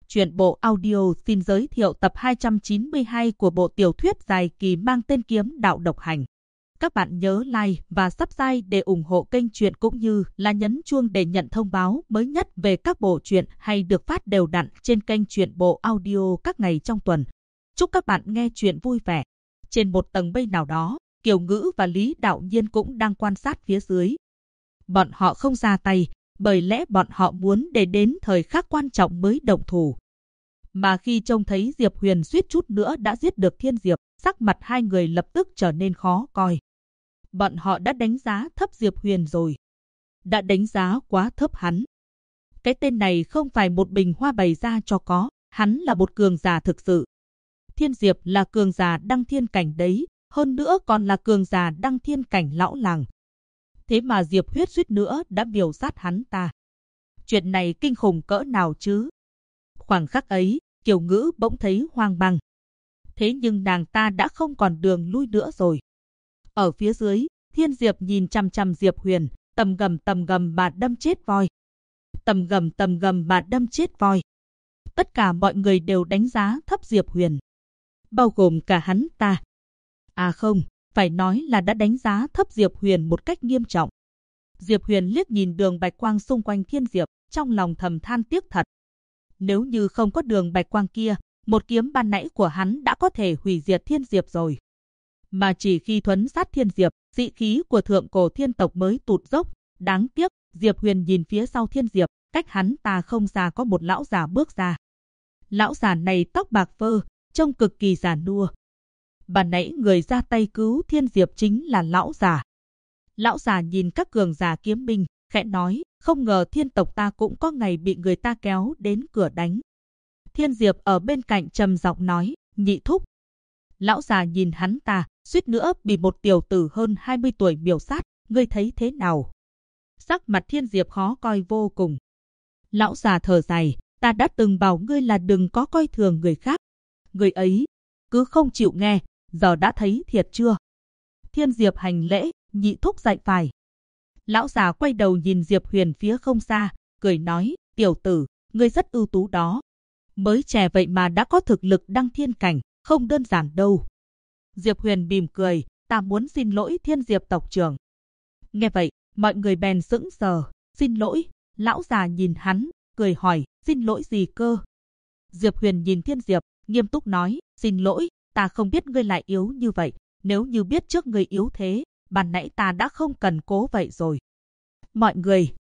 Truyện bộ audio xin giới thiệu tập 292 của bộ tiểu thuyết dài kỳ mang tên Kiếm Đạo Độc Hành. Các bạn nhớ like và subscribe để ủng hộ kênh truyện cũng như là nhấn chuông để nhận thông báo mới nhất về các bộ truyện hay được phát đều đặn trên kênh truyện bộ audio các ngày trong tuần. Chúc các bạn nghe truyện vui vẻ. Trên một tầng mây nào đó, Kiều Ngữ và Lý Đạo Nhiên cũng đang quan sát phía dưới. Bọn họ không ra tay, bởi lẽ bọn họ muốn để đến thời khắc quan trọng mới động thủ. Mà khi trông thấy Diệp Huyền suýt chút nữa đã giết được Thiên Diệp, sắc mặt hai người lập tức trở nên khó coi. Bọn họ đã đánh giá thấp Diệp Huyền rồi. Đã đánh giá quá thấp hắn. Cái tên này không phải một bình hoa bày ra cho có, hắn là một cường giả thực sự. Thiên Diệp là cường giả đăng thiên cảnh đấy, hơn nữa còn là cường giả đăng thiên cảnh lão làng. Thế mà Diệp Huyết suýt nữa đã miểu sát hắn ta. Chuyện này kinh khủng cỡ nào chứ? Khoảng khắc ấy, Kiều Ngữ bỗng thấy hoang mang. Thế nhưng nàng ta đã không còn đường lui nữa rồi. Ở phía dưới, Thiên Diệp nhìn chằm chằm Diệp Huyền, tầm gầm mà đâm chết voi. Tầm gầm mà đâm chết voi. Tất cả mọi người đều đánh giá thấp Diệp Huyền, bao gồm cả hắn ta. À không, phải nói là đã đánh giá thấp Diệp Huyền một cách nghiêm trọng. Diệp Huyền liếc nhìn đường bạch quang xung quanh Thiên Diệp, trong lòng thầm than tiếc thật. Nếu như không có đường bạch quang kia, một kiếm ban nãy của hắn đã có thể hủy diệt Thiên Diệp rồi. Mà chỉ khi thuấn sát Thiên Diệp, dị khí của thượng cổ thiên tộc mới tụt dốc. Đáng tiếc, Diệp Huyền nhìn phía sau Thiên Diệp, cách hắn ta không xa có một lão già bước ra. Lão già này tóc bạc phơ, trông cực kỳ già nua. Ban nãy người ra tay cứu Thiên Diệp chính là lão già. Lão già nhìn các cường giả kiếm binh, khẽ nói, không ngờ thiên tộc ta cũng có ngày bị người ta kéo đến cửa đánh. Thiên Diệp ở bên cạnh trầm giọng nói, nhị thúc. Lão già nhìn hắn ta, suýt nữa bị một tiểu tử hơn 20 tuổi miểu sát, ngươi thấy thế nào? Sắc mặt Thiên Diệp khó coi vô cùng. Lão già thở dài, ta đã từng bảo ngươi là đừng có coi thường người khác. Người ấy cứ không chịu nghe, giờ đã thấy thiệt chưa? Thiên Diệp hành lễ, nhị thúc dạy phải. Lão già quay đầu nhìn Diệp Huyền phía không xa, cười nói, tiểu tử, ngươi rất ưu tú đó. Mới trẻ vậy mà đã có thực lực đăng thiên cảnh, không đơn giản đâu. Diệp Huyền mỉm cười, ta muốn xin lỗi Thiên Diệp tộc trưởng. Nghe vậy, mọi người bèn sững sờ, xin lỗi. Lão già nhìn hắn, cười hỏi, xin lỗi gì cơ? Diệp Huyền nhìn Thiên Diệp, nghiêm túc nói, xin lỗi, ta không biết ngươi lại yếu như vậy. Nếu như biết trước ngươi yếu thế, ban nãy ta đã không cần cố vậy rồi. Mọi người.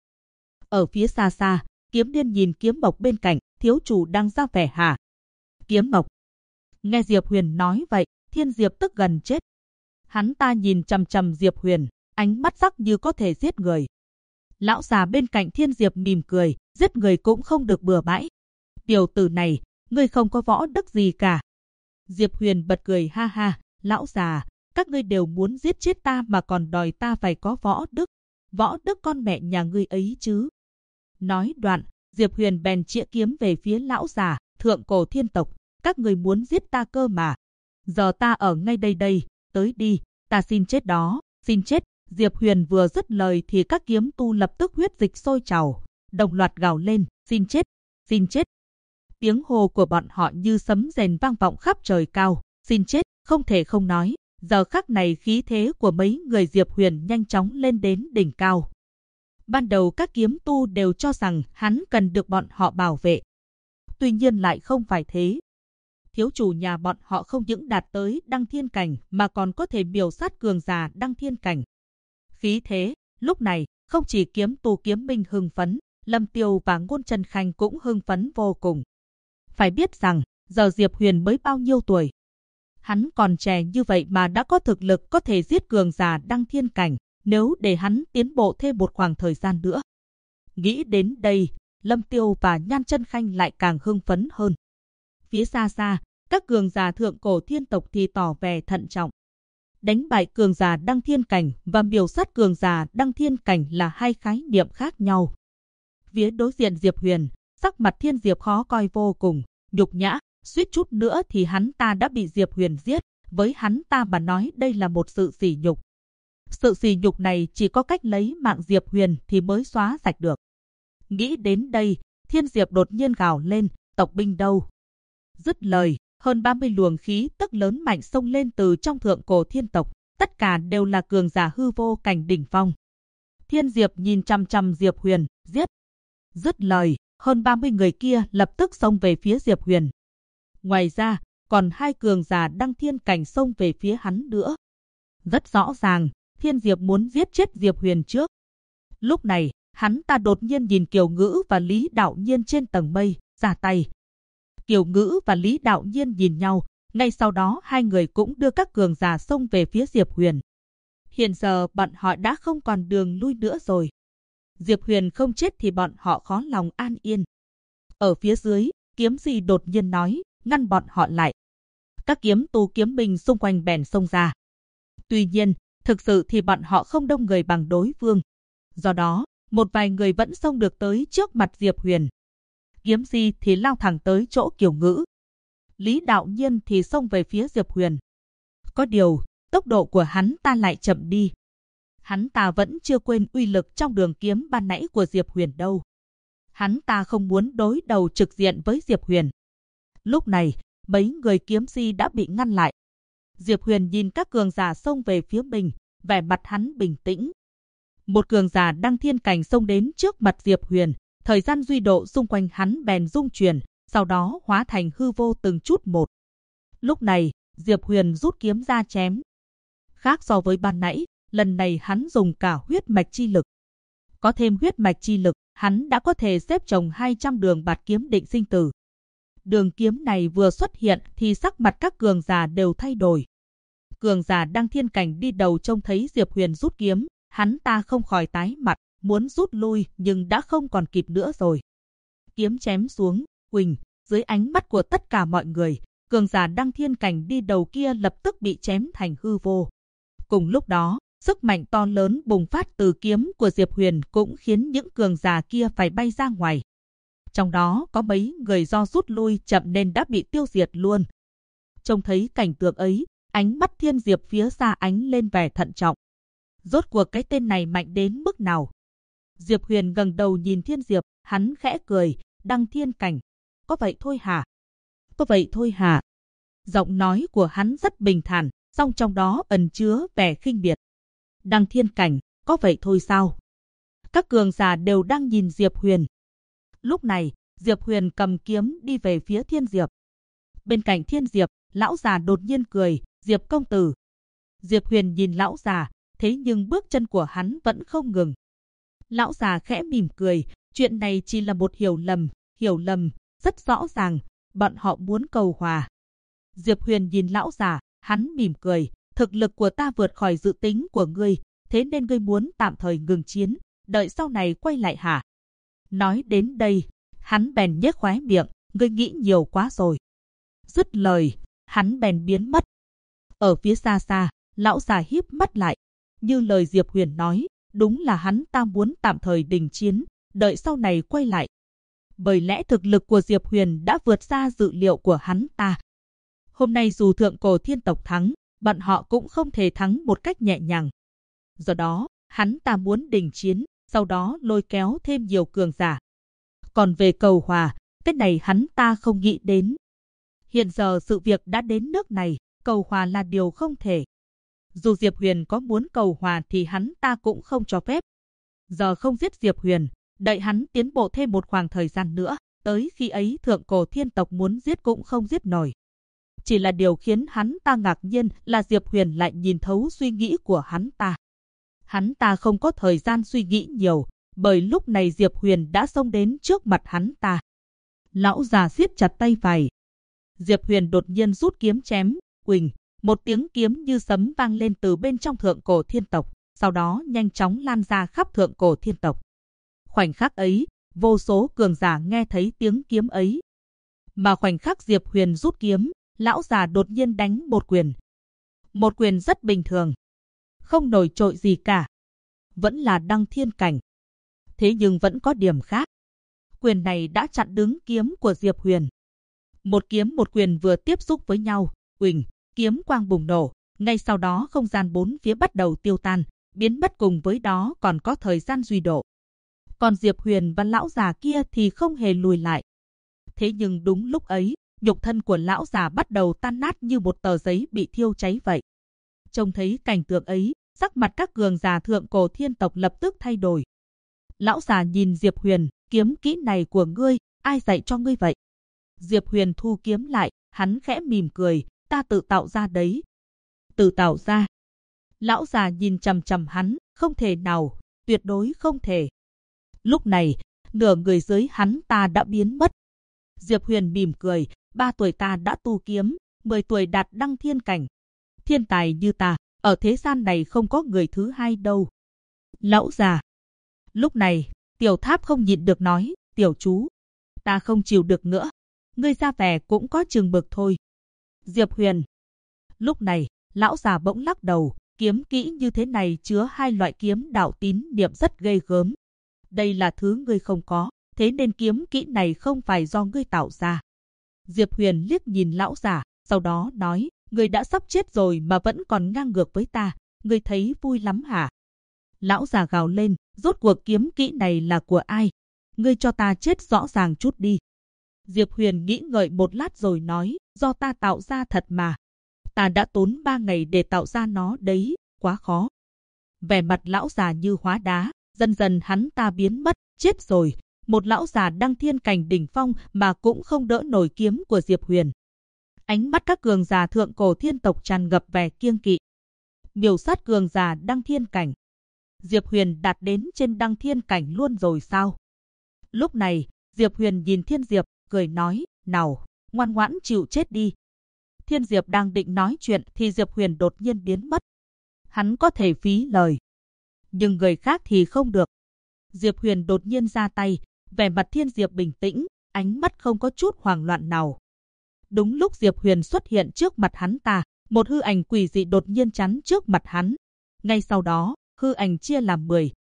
Ở phía xa xa, Kiếm Điên nhìn Kiếm Mộc bên cạnh, thiếu chủ đang ra vẻ hả? Kiếm Mộc. Nghe Diệp Huyền nói vậy, Thiên Diệp tức gần chết. Hắn ta nhìn chằm chằm Diệp Huyền, ánh mắt sắc như có thể giết người. Lão già bên cạnh Thiên Diệp mỉm cười, giết người cũng không được bừa bãi. Tiểu tử này, ngươi không có võ đức gì cả. Diệp Huyền bật cười ha ha, lão già, các ngươi đều muốn giết chết ta mà còn đòi ta phải có võ đức. Võ đức con mẹ nhà ngươi ấy chứ. Nói đoạn, Diệp Huyền bèn chĩa kiếm về phía lão già, thượng cổ thiên tộc, các ngươi muốn giết ta cơ mà. Giờ ta ở ngay đây, tới đi, ta xin chết đó, xin chết. Diệp Huyền vừa dứt lời thì các kiếm tu lập tức huyết dịch sôi trào, đồng loạt gào lên, xin chết, xin chết. Tiếng hô của bọn họ như sấm rền vang vọng khắp trời cao, xin chết, không thể không nói. Giờ khắc này khí thế của mấy người Diệp Huyền nhanh chóng lên đến đỉnh cao. Ban đầu các kiếm tu đều cho rằng hắn cần được bọn họ bảo vệ. Tuy nhiên lại không phải thế. Thiếu chủ nhà bọn họ không những đạt tới đăng thiên cảnh mà còn có thể miểu sát cường giả đăng thiên cảnh. Khí thế, lúc này, không chỉ kiếm tu kiếm binh hưng phấn, Lâm Tiêu và Ngôn Trân Khanh cũng hưng phấn vô cùng. Phải biết rằng, giờ Diệp Huyền mới bao nhiêu tuổi? Hắn còn trẻ như vậy mà đã có thực lực có thể giết cường giả đăng thiên cảnh, nếu để hắn tiến bộ thêm một khoảng thời gian nữa. Nghĩ đến đây, Lâm Tiêu và Nhan Trân Khanh lại càng hưng phấn hơn. Phía xa xa, các cường giả thượng cổ thiên tộc thì tỏ vẻ thận trọng. Đánh bại cường giả đăng thiên cảnh và miểu sát cường giả đăng thiên cảnh là hai khái niệm khác nhau. Phía đối diện Diệp Huyền, sắc mặt Thiên Diệp khó coi vô cùng, nhục nhã, suýt chút nữa thì hắn ta đã bị Diệp Huyền giết, với hắn ta mà nói đây là một sự sỉ nhục. Sự sỉ nhục này chỉ có cách lấy mạng Diệp Huyền thì mới xóa sạch được. Nghĩ đến đây, Thiên Diệp đột nhiên gào lên, tộc binh đâu. Dứt lời, hơn 30 luồng khí tức lớn mạnh xông lên từ trong thượng cổ thiên tộc, tất cả đều là cường giả hư vô cảnh đỉnh phong. Thiên Diệp nhìn chằm chằm Diệp Huyền, giết. Dứt lời, hơn 30 người kia lập tức xông về phía Diệp Huyền. Ngoài ra, còn 2 cường giả đăng thiên cảnh xông về phía hắn nữa. Rất rõ ràng, Thiên Diệp muốn giết chết Diệp Huyền trước. Lúc này, hắn ta đột nhiên nhìn Kiều Ngữ và Lý Đạo Nhiên trên tầng mây, ra tay. Kiều Ngữ và Lý Đạo Nhiên nhìn nhau, ngay sau đó hai người cũng đưa các cường giả xông về phía Diệp Huyền. Hiện giờ bọn họ đã không còn đường lui nữa rồi. Diệp Huyền không chết thì bọn họ khó lòng an yên. Ở phía dưới, Kiếm Di đột nhiên nói, ngăn bọn họ lại. Các kiếm tu kiếm binh xung quanh bèn xông ra. Tuy nhiên, thực sự thì bọn họ không đông người bằng đối phương. Do đó, một vài người vẫn xông được tới trước mặt Diệp Huyền. Kiếm Di thì lao thẳng tới chỗ Kiều Ngữ. Lý Đạo Nhiên thì xông về phía Diệp Huyền. Có điều, tốc độ của hắn ta lại chậm đi. Hắn ta vẫn chưa quên uy lực trong đường kiếm ban nãy của Diệp Huyền đâu. Hắn ta không muốn đối đầu trực diện với Diệp Huyền. Lúc này, mấy người kiếm si đã bị ngăn lại. Diệp Huyền nhìn các cường giả xông về phía mình, vẻ mặt hắn bình tĩnh. Một cường giả đăng thiên cảnh xông đến trước mặt Diệp Huyền, thời gian duy độ xung quanh hắn bèn rung chuyển, sau đó hóa thành hư vô từng chút một. Lúc này, Diệp Huyền rút kiếm ra chém. Khác so với ban nãy, lần này hắn dùng cả huyết mạch chi lực. Có thêm huyết mạch chi lực, hắn đã có thể xếp chồng 200 đường bạt kiếm định sinh tử. Đường kiếm này vừa xuất hiện thì sắc mặt các cường giả đều thay đổi. Cường giả đăng thiên cảnh đi đầu trông thấy Diệp Huyền rút kiếm, hắn ta không khỏi tái mặt, muốn rút lui nhưng đã không còn kịp nữa rồi. Kiếm chém xuống, huỳnh, dưới ánh mắt của tất cả mọi người, cường giả đăng thiên cảnh đi đầu kia lập tức bị chém thành hư vô. Cùng lúc đó, sức mạnh to lớn bùng phát từ kiếm của Diệp Huyền cũng khiến những cường giả kia phải bay ra ngoài. Trong đó có mấy người do rút lui chậm nên đã bị tiêu diệt luôn. Trông thấy cảnh tượng ấy, ánh mắt Thiên Diệp phía xa ánh lên vẻ thận trọng. Rốt cuộc cái tên này mạnh đến mức nào? Diệp Huyền ngẩng đầu nhìn Thiên Diệp, hắn khẽ cười, đăng thiên cảnh. Có vậy thôi hả? Có vậy thôi hả? Giọng nói của hắn rất bình thản, song trong đó ẩn chứa vẻ khinh miệt. Đăng thiên cảnh, có vậy thôi sao? Các cường giả đều đang nhìn Diệp Huyền. Lúc này, Diệp Huyền cầm kiếm đi về phía Thiên Diệp. Bên cạnh Thiên Diệp, lão già đột nhiên cười, Diệp công tử. Diệp Huyền nhìn lão già, thế nhưng bước chân của hắn vẫn không ngừng. Lão già khẽ mỉm cười, chuyện này chỉ là một hiểu lầm, rất rõ ràng, bọn họ muốn cầu hòa. Diệp Huyền nhìn lão già, hắn mỉm cười, thực lực của ta vượt khỏi dự tính của ngươi, thế nên ngươi muốn tạm thời ngừng chiến, đợi sau này quay lại hả? Nói đến đây, hắn bèn nhếch khóe miệng, ngươi nghĩ nhiều quá rồi. Dứt lời, hắn bèn biến mất. Ở phía xa xa, lão già híp mắt lại, như lời Diệp Huyền nói, đúng là hắn ta muốn tạm thời đình chiến, đợi sau này quay lại. Bởi lẽ thực lực của Diệp Huyền đã vượt xa dự liệu của hắn ta. Hôm nay dù thượng cổ thiên tộc thắng, bọn họ cũng không thể thắng một cách nhẹ nhàng. Do đó, hắn ta muốn đình chiến, sau đó lôi kéo thêm nhiều cường giả. Còn về cầu hòa, cái này hắn ta không nghĩ đến. Hiện giờ sự việc đã đến nước này, cầu hòa là điều không thể. Dù Diệp Huyền có muốn cầu hòa thì hắn ta cũng không cho phép. Giờ không giết Diệp Huyền, đợi hắn tiến bộ thêm một khoảng thời gian nữa, tới khi ấy thượng cổ thiên tộc muốn giết cũng không giết nổi. Chỉ là điều khiến hắn ta ngạc nhiên là Diệp Huyền lại nhìn thấu suy nghĩ của hắn ta. Hắn ta không có thời gian suy nghĩ nhiều, bởi lúc này Diệp Huyền đã xông đến trước mặt hắn ta. Lão già siết chặt tay phải. Diệp Huyền đột nhiên rút kiếm chém, huỳnh, một tiếng kiếm như sấm vang lên từ bên trong thượng cổ thiên tộc, sau đó nhanh chóng lan ra khắp thượng cổ thiên tộc. Khoảnh khắc ấy, vô số cường giả nghe thấy tiếng kiếm ấy. Mà khoảnh khắc Diệp Huyền rút kiếm, lão già đột nhiên đánh một quyền. Một quyền rất bình thường, không nổi trội gì cả. Vẫn là đăng thiên cảnh. Thế nhưng vẫn có điểm khác. Quyền này đã chặn đứng kiếm của Diệp Huyền. Một kiếm một quyền vừa tiếp xúc với nhau, huỳnh, kiếm quang bùng nổ. Ngay sau đó không gian bốn phía bắt đầu tiêu tan, biến mất, cùng với đó còn có thời gian duy độ. Còn Diệp Huyền và lão già kia thì không hề lùi lại. Thế nhưng đúng lúc ấy, nhục thân của lão già bắt đầu tan nát như một tờ giấy bị thiêu cháy vậy. Trông thấy cảnh tượng ấy, sắc mặt các cường giả thượng cổ thiên tộc lập tức thay đổi. Lão già nhìn Diệp Huyền, kiếm kỹ này của ngươi, ai dạy cho ngươi vậy? Diệp Huyền thu kiếm lại, hắn khẽ mỉm cười, ta tự tạo ra đấy. Tự tạo ra? Lão già nhìn chằm chằm hắn, không thể nào, tuyệt đối không thể. Lúc này, nửa người dưới hắn ta đã biến mất. Diệp Huyền mỉm cười, 3 tuổi ta đã tu kiếm, 10 tuổi đạt đăng thiên cảnh. Thiên tài như ta, ở thế gian này không có người thứ hai đâu. Lão già. Lúc này, Tiểu Tháp không nhịn được nói, tiểu chú, ta không chịu được nữa. Ngươi ra vẻ cũng có chừng mực thôi. Diệp Huyền. Lúc này, lão già bỗng lắc đầu, kiếm kỹ như thế này chứa 2 loại kiếm đạo tín niệm rất ghê gớm. Đây là thứ ngươi không có, thế nên kiếm kỹ này không phải do ngươi tạo ra. Diệp Huyền liếc nhìn lão già, sau đó nói, ngươi đã sắp chết rồi mà vẫn còn ngang ngược với ta, ngươi thấy vui lắm hả? Lão già gào lên, rốt cuộc kiếm kỹ này là của ai? Ngươi cho ta chết rõ ràng chút đi. Diệp Huyền nghĩ ngợi một lát rồi nói, do ta tạo ra thật mà. Ta đã tốn 3 ngày để tạo ra nó đấy, quá khó. Vẻ mặt lão già như hóa đá, dần dần hắn ta biến mất, chết rồi. Một lão già đăng thiên cảnh đỉnh phong mà cũng không đỡ nổi kiếm của Diệp Huyền. Ánh mắt các cường giả thượng cổ thiên tộc tràn ngập vẻ kiêng kỵ. Miểu sát cường giả đăng thiên cảnh. Diệp Huyền đạt đến trên đăng thiên cảnh luôn rồi sao? Lúc này, Diệp Huyền nhìn Thiên Diệp, cười nói, nào, ngoan ngoãn chịu chết đi. Thiên Diệp đang định nói chuyện thì Diệp Huyền đột nhiên biến mất. Hắn có thể phí lời, nhưng người khác thì không được. Diệp Huyền đột nhiên ra tay, vẻ mặt Thiên Diệp bình tĩnh, ánh mắt không có chút hoảng loạn nào. Đúng lúc Diệp Huyền xuất hiện trước mặt hắn ta, một hư ảnh quỷ dị đột nhiên chắn trước mặt hắn. Ngay sau đó, hư ảnh chia làm 10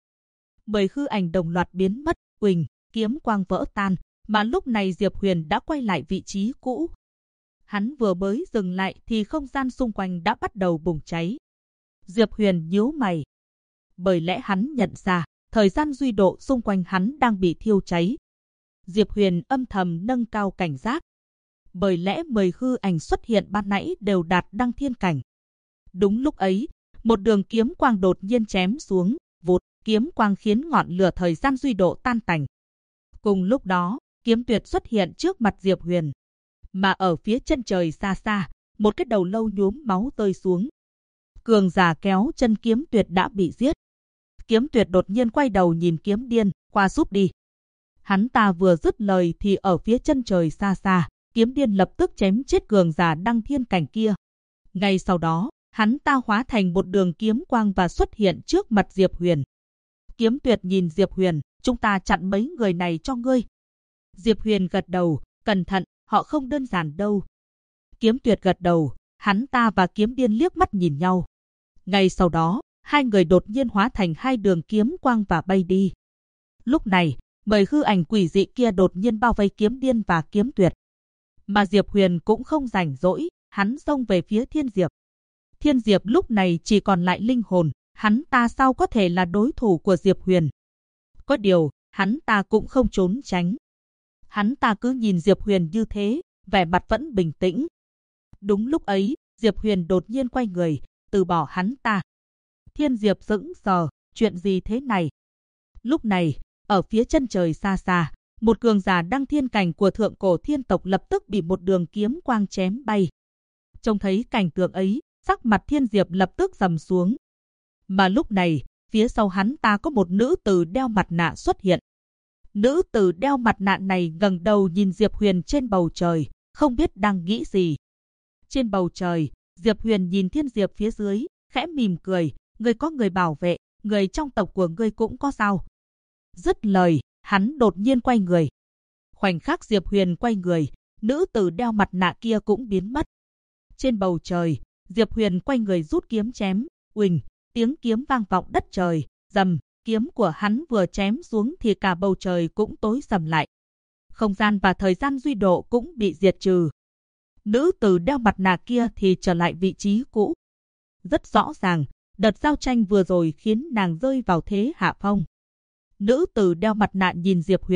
hư ảnh đồng loạt biến mất, quỳnh, kiếm quang vỡ tan, mà lúc này Diệp Huyền đã quay lại vị trí cũ. Hắn vừa mới dừng lại thì không gian xung quanh đã bắt đầu bùng cháy. Diệp Huyền nhíu mày, bởi lẽ hắn nhận ra thời gian duy độ xung quanh hắn đang bị thiêu cháy. Diệp Huyền âm thầm nâng cao cảnh giác, bởi lẽ 10 hư ảnh xuất hiện ban nãy đều đạt đăng thiên cảnh. Đúng lúc ấy, một đường kiếm quang đột nhiên chém xuống, vụt, kiếm quang khiến ngọn lửa thời gian duy độ tan tành. Cùng lúc đó, Kiếm Tuyệt xuất hiện trước mặt Diệp Huyền, mà ở phía chân trời xa xa, một cái đầu lâu nhuốm máu rơi xuống. Cường giả kéo chân Kiếm Tuyệt đã bị giết. Kiếm Tuyệt đột nhiên quay đầu nhìn Kiếm Điên, qua giúp đi. Hắn ta vừa dứt lời thì ở phía chân trời xa xa, Kiếm Điên lập tức chém chết cường giả đăng thiên cảnh kia. Ngay sau đó, hắn ta hóa thành một đường kiếm quang và xuất hiện trước mặt Diệp Huyền. Kiếm Tuyệt nhìn Diệp Huyền, chúng ta chặn mấy người này cho ngươi. Diệp Huyền gật đầu, cẩn thận, họ không đơn giản đâu. Kiếm Tuyệt gật đầu, hắn ta và Kiếm Điên liếc mắt nhìn nhau. Ngay sau đó, hai người đột nhiên hóa thành 2 đường kiếm quang và bay đi. Lúc này, 10 hư ảnh quỷ dị kia đột nhiên bao vây Kiếm Điên và Kiếm Tuyệt. Mà Diệp Huyền cũng không rảnh rỗi, hắn xông về phía Thiên Diệp. Thiên Diệp lúc này chỉ còn lại linh hồn, hắn ta sao có thể là đối thủ của Diệp Huyền. Có điều, hắn ta cũng không trốn tránh. Hắn ta cứ nhìn Diệp Huyền như thế, vẻ mặt vẫn bình tĩnh. Đúng lúc ấy, Diệp Huyền đột nhiên quay người, từ bỏ hắn ta. Thiên Diệp sững sờ, chuyện gì thế này? Lúc này, ở phía chân trời xa xa, một cường giả đăng thiên cảnh của thượng cổ thiên tộc lập tức bị một đường kiếm quang chém bay. Trông thấy cảnh tượng ấy, sắc mặt Thiên Diệp lập tức trầm xuống. Mà lúc này, phía sau hắn ta có một nữ tử đeo mặt nạ xuất hiện. Nữ tử đeo mặt nạ này ngẩng đầu nhìn Diệp Huyền trên bầu trời, không biết đang nghĩ gì. Trên bầu trời, Diệp Huyền nhìn Thiên Diệp phía dưới, khẽ mỉm cười, người có người bảo vệ, người trong tộc của ngươi cũng có sao? Dứt lời, hắn đột nhiên quay người. Khoảnh khắc Diệp Huyền quay người, nữ tử đeo mặt nạ kia cũng biến mất. Trên bầu trời, Diệp Huyền quay người rút kiếm chém, uỳnh, tiếng kiếm vang vọng đất trời, rầm, kiếm của hắn vừa chém xuống thì cả bầu trời cũng tối sầm lại. Không gian và thời gian duy độ cũng bị diệt trừ. Nữ tử đeo mặt nạ kia thì trở lại vị trí cũ. Rất rõ ràng, đợt giao tranh vừa rồi khiến nàng rơi vào thế hạ phong. Nữ tử đeo mặt nạ nhìn Diệp Huyền,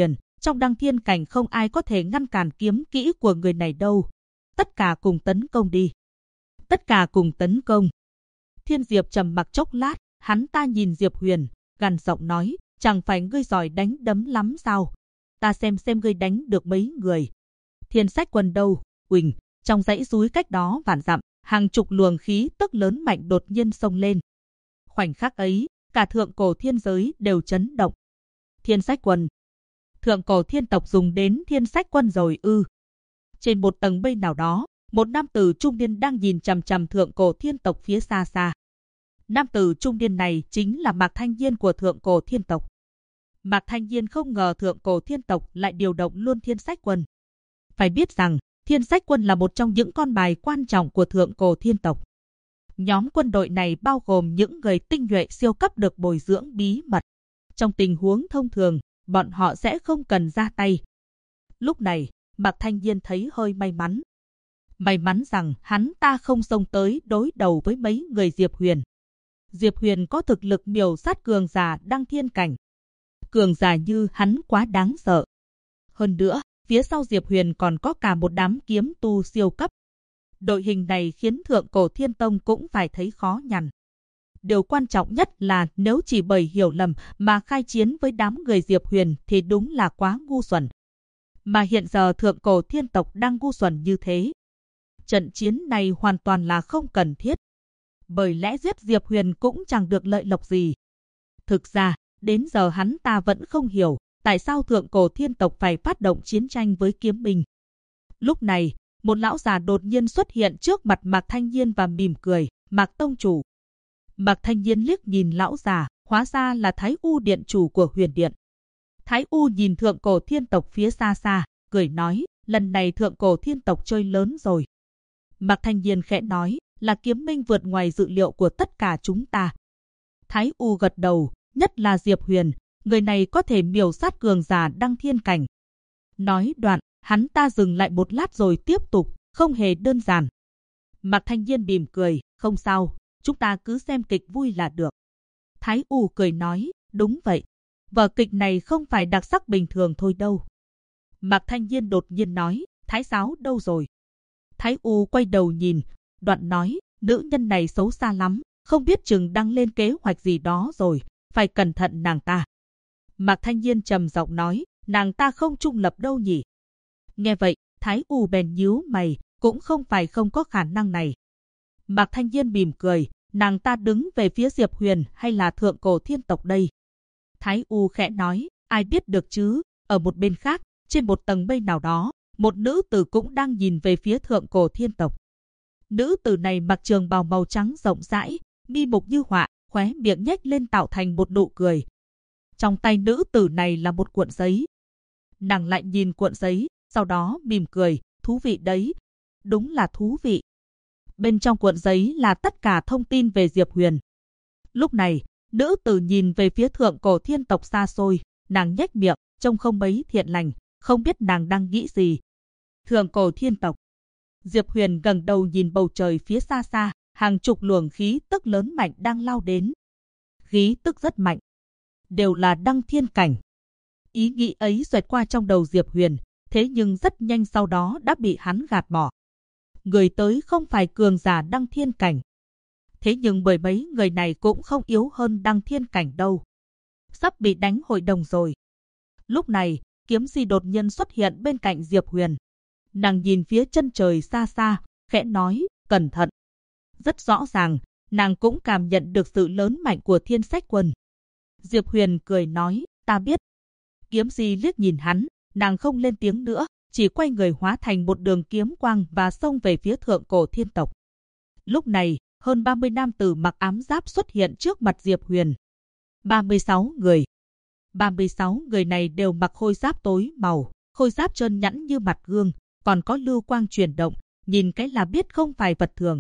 Trong đăng thiên cảnh không ai có thể ngăn cản kiếm kỹ của người này đâu. Tất cả cùng tấn công đi. Tất cả cùng tấn công. Thiên Diệp trầm mặc chốc lát, hắn ta nhìn Diệp Huyền, gằn giọng nói, chẳng phải ngươi giỏi đánh đấm lắm sao? Ta xem ngươi đánh được mấy người. Thiên Sách Quân đâu? Uỳnh, trong dãy núi cách đó vạn dặm, hàng chục luồng khí tức lớn mạnh đột nhiên xông lên. Khoảnh khắc ấy, cả thượng cổ thiên giới đều chấn động. Thiên Sách Quân. Thượng cổ thiên tộc dùng đến Thiên Sách Quân rồi ư? Trên một tầng mây nào đó, một nam tử trung niên đang nhìn chằm chằm thượng cổ thiên tộc phía xa xa. Nam tử trung niên này chính là Mạc Thanh Nhiên của thượng cổ thiên tộc. Mạc Thanh Nhiên không ngờ thượng cổ thiên tộc lại điều động luôn Thiên Sách Quân. Phải biết rằng, Thiên Sách Quân là một trong những con bài quan trọng của thượng cổ thiên tộc. Nhóm quân đội này bao gồm những người tinh nhuệ siêu cấp được bồi dưỡng bí mật. Trong tình huống thông thường, bọn họ sẽ không cần ra tay. Lúc này, Mạc Thanh Nhiên thấy hơi may mắn. May mắn rằng hắn ta không xông tới đối đầu với mấy người Diệp Huyền. Diệp Huyền có thực lực miểu sát cường giả đăng thiên cảnh. Cường giả như hắn quá đáng sợ. Hơn nữa, phía sau Diệp Huyền còn có cả một đám kiếm tu siêu cấp. Đội hình này khiến thượng cổ thiên tông cũng phải thấy khó nhằn. Điều quan trọng nhất là nếu chỉ bởi hiểu lầm mà khai chiến với đám người Diệp Huyền thì đúng là quá ngu xuẩn. Mà hiện giờ thượng cổ thiên tộc đang ngu xuẩn như thế. Trận chiến này hoàn toàn là không cần thiết. Bởi lẽ giết Diệp Huyền cũng chẳng được lợi lộc gì. Thực ra, đến giờ hắn ta vẫn không hiểu tại sao thượng cổ thiên tộc phải phát động chiến tranh với kiếm binh. Lúc này, một lão già đột nhiên xuất hiện trước mặt Mạc Thanh Nhiên và mỉm cười, Mạc Tông Chủ. Mạc Thanh Nhiên liếc nhìn lão già, hóa ra là Thái U Điện Chủ của Huyền Điện. Thái U nhìn thượng cổ thiên tộc phía xa xa, cười nói, lần này thượng cổ thiên tộc chơi lớn rồi. Mạc Thanh Nhiên khẽ nói, là kiếm minh vượt ngoài dự liệu của tất cả chúng ta. Thái U gật đầu, nhất là Diệp Huyền, người này có thể miểu sát cường giả đăng thiên cảnh. Nói đoạn, hắn ta dừng lại một lát rồi tiếp tục, không hề đơn giản. Mạc Thanh Nhiên mỉm cười, không sao, chúng ta cứ xem kịch vui là được. Thái U cười nói, đúng vậy, vở kịch này không phải đặc sắc bình thường thôi đâu. Mạc Thanh Nhiên đột nhiên nói, Thái Sáo đâu rồi? Thái U quay đầu nhìn, đoạn nói, nữ nhân này xấu xa lắm, không biết chừng đang lên kế hoạch gì đó rồi, phải cẩn thận nàng ta. Mạc Thanh Nhiên trầm giọng nói, nàng ta không trung lập đâu nhỉ? Nghe vậy, Thái U bèn nhíu mày, cũng không phải không có khả năng này. Mạc Thanh Nhiên mỉm cười, nàng ta đứng về phía Diệp Huyền hay là thượng cổ thiên tộc đây? Thái U khẽ nói, ai biết được chứ? Ở một bên khác, trên một tầng mây nào đó, một nữ tử cũng đang nhìn về phía thượng cổ thiên tộc. Nữ tử này mặc trường bào màu trắng rộng rãi, mi mục như họa, khóe miệng nhếch lên tạo thành một nụ cười. Trong tay nữ tử này là một cuộn giấy. Nàng lại nhìn cuộn giấy, sau đó mỉm cười, thú vị đấy. Đúng là thú vị. Bên trong cuộn giấy là tất cả thông tin về Diệp Huyền. Lúc này, nữ tử nhìn về phía thượng cổ thiên tộc xa xôi, nàng nhếch miệng, trông không mấy thiện lành, không biết nàng đang nghĩ gì. Thượng cổ thiên tộc. Diệp Huyền ngẩng đầu nhìn bầu trời phía xa xa, hàng chục luồng khí tức lớn mạnh đang lao đến. Khí tức rất mạnh, đều là đăng thiên cảnh. Ý nghĩ ấy xoẹt qua trong đầu Diệp Huyền, thế nhưng rất nhanh sau đó đã bị hắn gạt bỏ. Người tới không phải cường giả đăng thiên cảnh. Thế nhưng bởi mấy người này cũng không yếu hơn đăng thiên cảnh đâu. Sắp bị đánh hội đồng rồi. Lúc này, Kiếm Si đột nhiên xuất hiện bên cạnh Diệp Huyền. Nàng nhìn phía chân trời xa xa, khẽ nói, cẩn thận. Rất rõ ràng, nàng cũng cảm nhận được sự lớn mạnh của Thiên Sách Quân. Diệp Huyền cười nói, ta biết. Kiếm Si liếc nhìn hắn, nàng không lên tiếng nữa, chỉ quay người hóa thành một đường kiếm quang và xông về phía thượng cổ thiên tộc. Lúc này, hơn 30 nam tử mặc ám giáp xuất hiện trước mặt Diệp Huyền. 36 người. 36 người này đều mặc khôi giáp tối màu, khôi giáp trơn nhẵn như mặt gương, còn có lưu quang chuyển động, nhìn cái là biết không phải vật thường.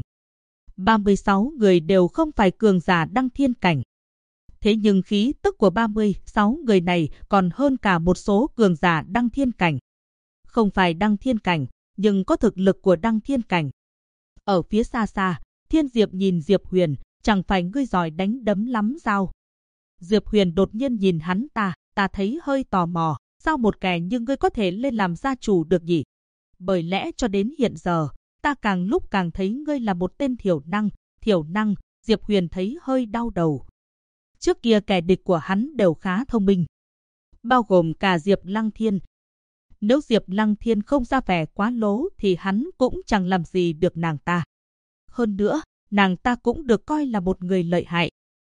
36 người đều không phải cường giả đăng thiên cảnh. Thế nhưng khí tức của 36 người này còn hơn cả một số cường giả đăng thiên cảnh. Không phải đăng thiên cảnh, nhưng có thực lực của đăng thiên cảnh. Ở phía xa xa, Thiên Diệp nhìn Diệp Huyền, chẳng phải ngươi giỏi đánh đấm lắm sao? Diệp Huyền đột nhiên nhìn hắn ta thấy hơi tò mò, sao một kẻ như ngươi có thể lên làm gia chủ được nhỉ? Bởi lẽ cho đến hiện giờ, ta càng lúc càng thấy ngươi là một tên thiểu năng, Diệp Huyền thấy hơi đau đầu. Trước kia kẻ địch của hắn đều khá thông minh, bao gồm cả Diệp Lăng Thiên. Nếu Diệp Lăng Thiên không ra vẻ quá lố thì hắn cũng chẳng làm gì được nàng ta. Hơn nữa, nàng ta cũng được coi là một người lợi hại.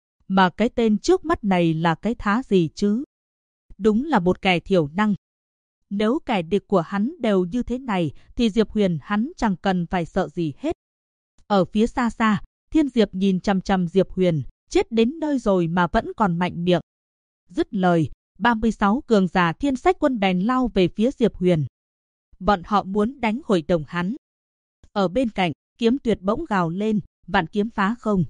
Mà cái tên trước mắt này là cái thá gì chứ? Đúng là một kẻ thiểu năng. Nếu kẻ địch của hắn đều như thế này thì Diệp Huyền hắn chẳng cần phải sợ gì hết. Ở phía xa xa, Thiên Diệp nhìn chằm chằm Diệp Huyền, chết đến nơi rồi mà vẫn còn mạnh miệng. Dứt lời, 36 cường giả Thiên Sách Quân bèn lao về phía Diệp Huyền. Bọn họ muốn đánh hội đồng hắn. Ở bên cạnh, Kiếm Tuyệt bỗng gào lên, vạn kiếm phá không.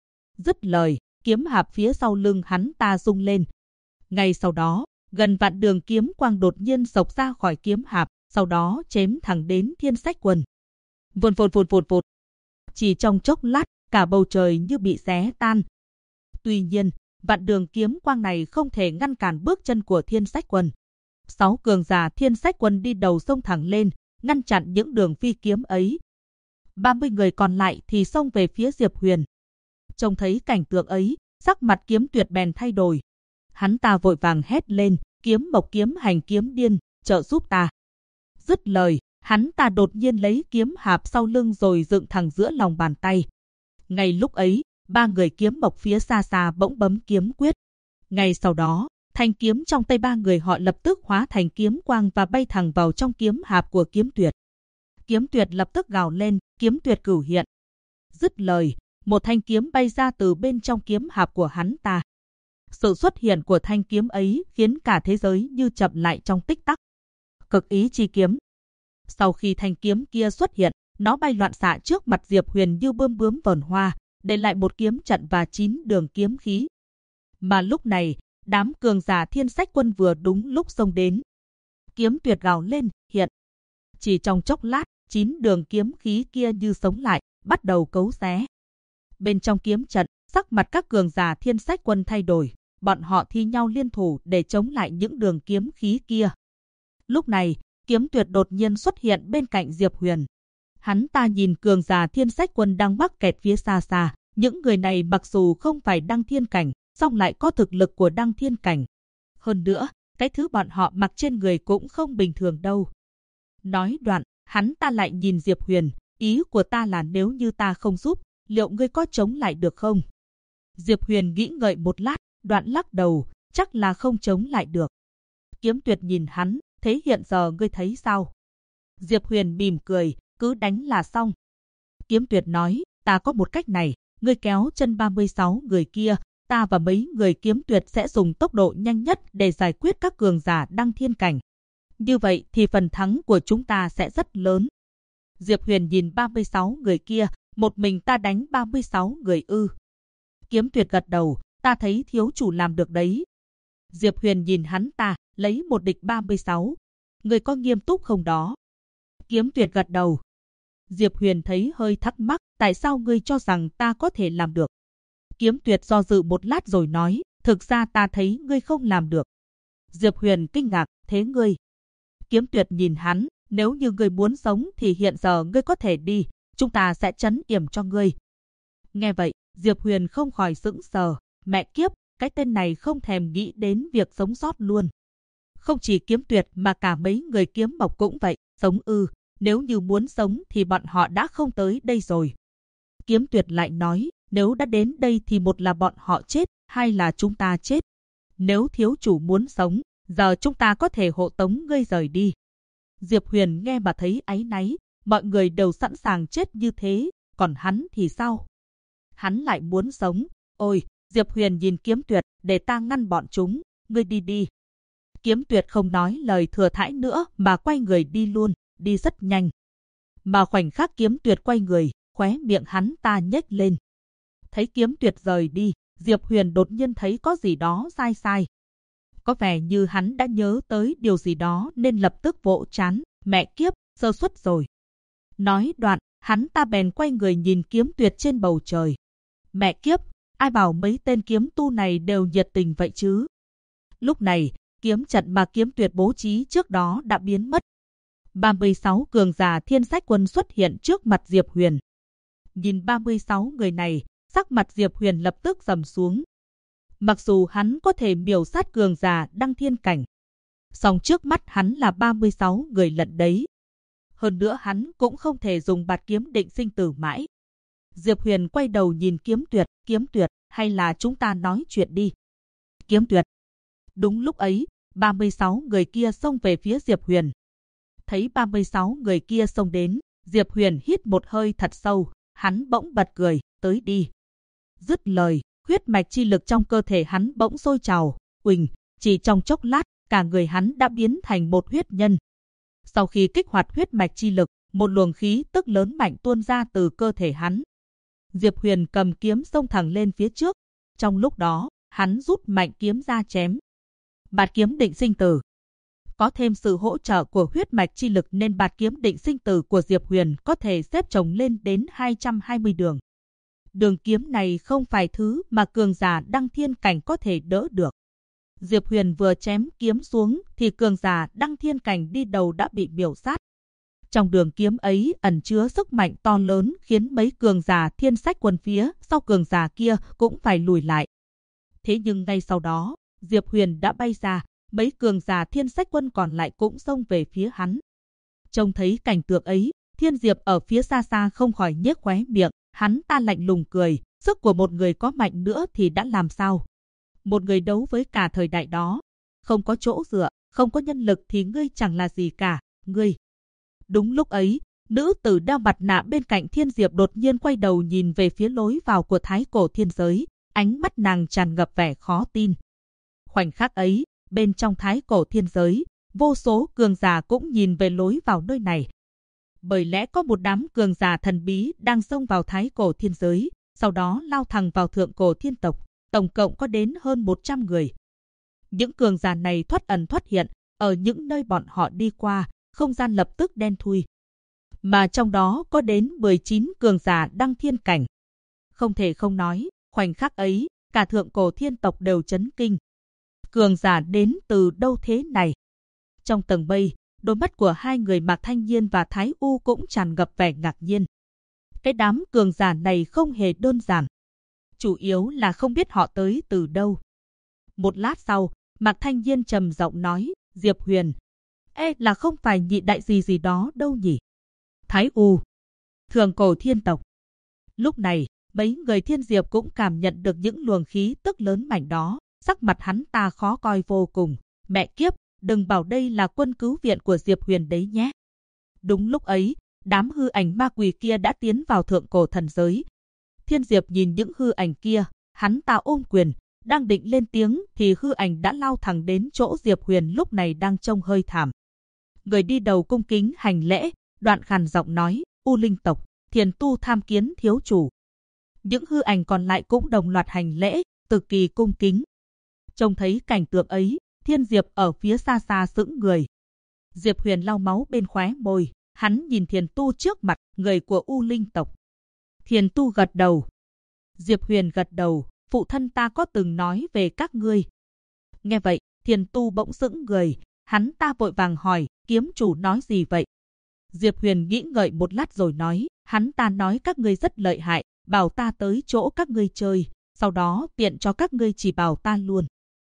Dứt lời, kiếm hạp phía sau lưng hắn ta rung lên. Ngay sau đó, gần vạn đường kiếm quang đột nhiên xộc ra khỏi kiếm hạp, sau đó chém thẳng đến Thiên Sách Quân. Vụt vụt vụt vụt vụt. Chỉ trong chốc lát, cả bầu trời như bị xé tan. Tuy nhiên, vạn đường kiếm quang này không thể ngăn cản bước chân của Thiên Sách Quân. 6 cường giả Thiên Sách Quân đi đầu xông thẳng lên, ngăn chặn những đường phi kiếm ấy. 30 người còn lại thì xông về phía Diệp Huyền. Trông thấy cảnh tượng ấy, sắc mặt Kiếm Tuyệt bèn thay đổi. Hắn ta vội vàng hét lên, kiếm mộc kiếm hành kiếm điên, trợ giúp ta. Dứt lời, hắn ta đột nhiên lấy kiếm hạp sau lưng rồi dựng thẳng giữa lòng bàn tay. Ngay lúc ấy, 3 người kiếm mộc phía xa xa bỗng bấm kiếm quyết. Ngay sau đó, thanh kiếm trong tay 3 người họ lập tức hóa thành kiếm quang và bay thẳng vào trong kiếm hạp của Kiếm Tuyệt. Kiếm Tuyệt lập tức gào lên, kiếm tuyệt cửu hiện. Dứt lời, một thanh kiếm bay ra từ bên trong kiếm hạp của hắn ta. Sự xuất hiện của thanh kiếm ấy khiến cả thế giới như chậm lại trong tích tắc. Cực ý chi kiếm. Sau khi thanh kiếm kia xuất hiện, nó bay loạn xạ trước mặt Diệp Huyền như bươm bướm vờn hoa, để lại một kiếm trận và 9 đường kiếm khí. Mà lúc này, đám cường giả Thiên Sách Quân vừa đúng lúc xông đến. Kiếm Tuyệt gào lên, hiện. Chỉ trong chốc lát, 9 đường kiếm khí kia như sống lại, bắt đầu cấu xé. Bên trong kiếm trận, sắc mặt các cường giả Thiên Sách Quân thay đổi, bọn họ thi nhau liên thủ để chống lại những đường kiếm khí kia. Lúc này, Kiếm Tuyệt đột nhiên xuất hiện bên cạnh Diệp Huyền. Hắn ta nhìn cường giả Thiên Sách Quân đang mắc kẹt phía xa xa, những người này mặc dù không phải đăng thiên cảnh, song lại có thực lực của đăng thiên cảnh. Hơn nữa, cái thứ bọn họ mặc trên người cũng không bình thường đâu. Nói đoạn, hắn ta lại nhìn Diệp Huyền, ý của ta là nếu như ta không giúp, liệu ngươi có chống lại được không? Diệp Huyền nghĩ ngợi một lát, đoạn lắc đầu, chắc là không chống lại được. Kiếm Tuyệt nhìn hắn, thế hiện giờ ngươi thấy sao? Diệp Huyền mỉm cười, cứ đánh là xong. Kiếm Tuyệt nói, ta có một cách này, ngươi kéo chân 36 người kia, ta và mấy người Kiếm Tuyệt sẽ dùng tốc độ nhanh nhất để giải quyết các cường giả đăng thiên cảnh. Như vậy thì phần thắng của chúng ta sẽ rất lớn. Diệp Huyền nhìn 36 người kia, một mình ta đánh 36 người ư? Kiếm Tuyệt gật đầu, ta thấy thiếu chủ làm được đấy. Diệp Huyền nhìn hắn ta, lấy một địch 36. Người có nghiêm túc không đó? Kiếm Tuyệt gật đầu. Diệp Huyền thấy hơi thắc mắc, tại sao ngươi cho rằng ta có thể làm được? Kiếm Tuyệt do dự một lát rồi nói, thực ra ta thấy ngươi không làm được. Diệp Huyền kinh ngạc, thế ngươi? Kiếm Tuyệt nhìn hắn, nếu như ngươi muốn sống thì hiện giờ ngươi có thể đi, chúng ta sẽ trấn yểm cho ngươi. Nghe vậy, Diệp Huyền không khỏi sững sờ, mẹ kiếp, cái tên này không thèm nghĩ đến việc sống sót luôn. Không chỉ Kiếm Tuyệt mà cả mấy người kiếm mộc cũng vậy, sống ư, nếu như muốn sống thì bọn họ đã không tới đây rồi. Kiếm Tuyệt lại nói, nếu đã đến đây thì một là bọn họ chết, hai là chúng ta chết. Nếu thiếu chủ muốn sống, giờ chúng ta có thể hộ tống ngươi rời đi. Diệp Huyền nghe mà thấy áy náy, mọi người đều sẵn sàng chết như thế, còn hắn thì sao? Hắn lại muốn sống. Ôi, Diệp Huyền nhìn Kiếm Tuyệt, để ta ngăn bọn chúng, ngươi đi đi. Kiếm Tuyệt không nói lời thừa thãi nữa mà quay người đi luôn, đi rất nhanh. Mà khoảnh khắc Kiếm Tuyệt quay người, khóe miệng hắn ta nhếch lên. Thấy Kiếm Tuyệt rời đi, Diệp Huyền đột nhiên thấy có gì đó sai sai. Có vẻ như hắn đã nhớ tới điều gì đó nên lập tức vỗ trán, mẹ kiếp, sơ suất rồi. Nói đoạn, hắn ta bèn quay người nhìn Kiếm Tuyệt trên bầu trời. Mẹ kiếp, ai bảo mấy tên kiếm tu này đều nhiệt tình vậy chứ? Lúc này, kiếm trận mà Kiếm Tuyệt bố trí trước đó đã biến mất. 36 cường giả Thiên Sách Quân xuất hiện trước mặt Diệp Huyền. Nhìn 36 người này, sắc mặt Diệp Huyền lập tức trầm xuống. Mặc dù hắn có thể miểu sát cường giả đăng thiên cảnh, song trước mắt hắn là 36 người lận đấy. Hơn nữa hắn cũng không thể dùng bạt kiếm định sinh tử mãi. Diệp Huyền quay đầu nhìn Kiếm Tuyệt, hay là chúng ta nói chuyện đi. Kiếm Tuyệt. Đúng lúc ấy, 36 người kia xông về phía Diệp Huyền. Thấy 36 người kia xông đến, Diệp Huyền hít một hơi thật sâu, hắn bỗng bật cười, tới đi. Dứt lời, huyết mạch chi lực trong cơ thể hắn bỗng sôi trào, uỳnh, chỉ trong chốc lát, cả người hắn đã biến thành một huyết nhân. Sau khi kích hoạt huyết mạch chi lực, một luồng khí tức lớn mạnh tuôn ra từ cơ thể hắn. Diệp Huyền cầm kiếm xông thẳng lên phía trước. Trong lúc đó, hắn rút mạnh kiếm ra chém. Bạt kiếm định sinh tử. Có thêm sự hỗ trợ của huyết mạch chi lực nên bạt kiếm định sinh tử của Diệp Huyền có thể xếp chồng lên đến 220 đường. Đường kiếm này không phải thứ mà cường giả đăng thiên cảnh có thể đỡ được. Diệp Huyền vừa chém kiếm xuống thì cường giả đăng thiên cảnh đi đầu đã bị miểu sát. Trong đường kiếm ấy ẩn chứa sức mạnh to lớn khiến mấy cường giả Thiên Sách Quân phía sau cường giả kia cũng phải lùi lại. Thế nhưng ngay sau đó, Diệp Huyền đã bay ra, mấy cường giả Thiên Sách Quân còn lại cũng xông về phía hắn. Trông thấy cảnh tượng ấy, Thiên Diệp ở phía xa xa không khỏi nhếch khóe miệng, hắn ta lạnh lùng cười, sức của một người có mạnh nữa thì đã làm sao? Một người đấu với cả thời đại đó, không có chỗ dựa, không có nhân lực thì ngươi chẳng là gì cả, ngươi. Đúng lúc ấy, nữ tử đeo mặt nạ bên cạnh Thiên Diệp đột nhiên quay đầu nhìn về phía lối vào của Thái Cổ Thiên Giới, ánh mắt nàng tràn ngập vẻ khó tin. Khoảnh khắc ấy, bên trong Thái Cổ Thiên Giới, vô số cường giả cũng nhìn về lối vào nơi này. Bởi lẽ có một đám cường giả thần bí đang xông vào Thái Cổ Thiên Giới, sau đó lao thẳng vào Thượng Cổ Thiên Tộc, tổng cộng có đến hơn 100 người. Những cường giả này thoát ẩn thoát hiện, ở những nơi bọn họ đi qua, không gian lập tức đen thui. Mà trong đó có đến 19 cường giả đăng thiên cảnh. Không thể không nói, khoảnh khắc ấy, cả Thượng Cổ Thiên Tộc đều chấn kinh. Cường giả đến từ đâu thế này? Trong tầng mây, đôi mắt của hai người Mạc Thanh Nhiên và Thái U cũng tràn ngập vẻ ngạc nhiên. Cái đám cường giả này không hề đơn giản. Chủ yếu là không biết họ tới từ đâu. Một lát sau, Mạc Thanh Nhiên trầm giọng nói, Diệp Huyền. Là không phải nhị đại gì đó đâu nhỉ? Thái U. Thượng Cổ Thiên Tộc. Lúc này, mấy người Thiên Diệp cũng cảm nhận được những luồng khí tức lớn mạnh đó. Sắc mặt hắn ta khó coi vô cùng. Mẹ kiếp, đừng bảo đây là quân cứu viện của Diệp Huyền đấy nhé. Đúng lúc ấy, đám hư ảnh ma quỷ kia đã tiến vào Thượng Cổ Thần Giới. Thiên Diệp nhìn những hư ảnh kia, hắn ta ôm quyền, đang định lên tiếng thì hư ảnh đã lao thẳng đến chỗ Diệp Huyền lúc này đang trông hơi thảm. Người đi đầu cung kính hành lễ, đoạn khàn giọng nói, U Linh tộc, Thiền Tu tham kiến thiếu chủ. Những hư ảnh còn lại cũng đồng loạt hành lễ, cực kỳ cung kính. Trông thấy cảnh tượng ấy, Thiên Diệp ở phía xa xa sững người. Diệp Huyền lau máu bên khóe môi, hắn nhìn Thiền Tu trước mặt, người của U Linh tộc. Thiền Tu gật đầu. Diệp Huyền gật đầu, phụ thân ta có từng nói về các ngươi. Nghe vậy, Thiền Tu bỗng sững người, hắn ta vội vàng hỏi, kiếm chủ nói gì vậy? Diệp Huyền nghĩ ngợi một lát rồi nói, hắn ta nói các ngươi rất lợi hại, bảo ta tới chỗ các ngươi chơi, sau đó tiện cho các ngươi chỉ bảo ta luôn.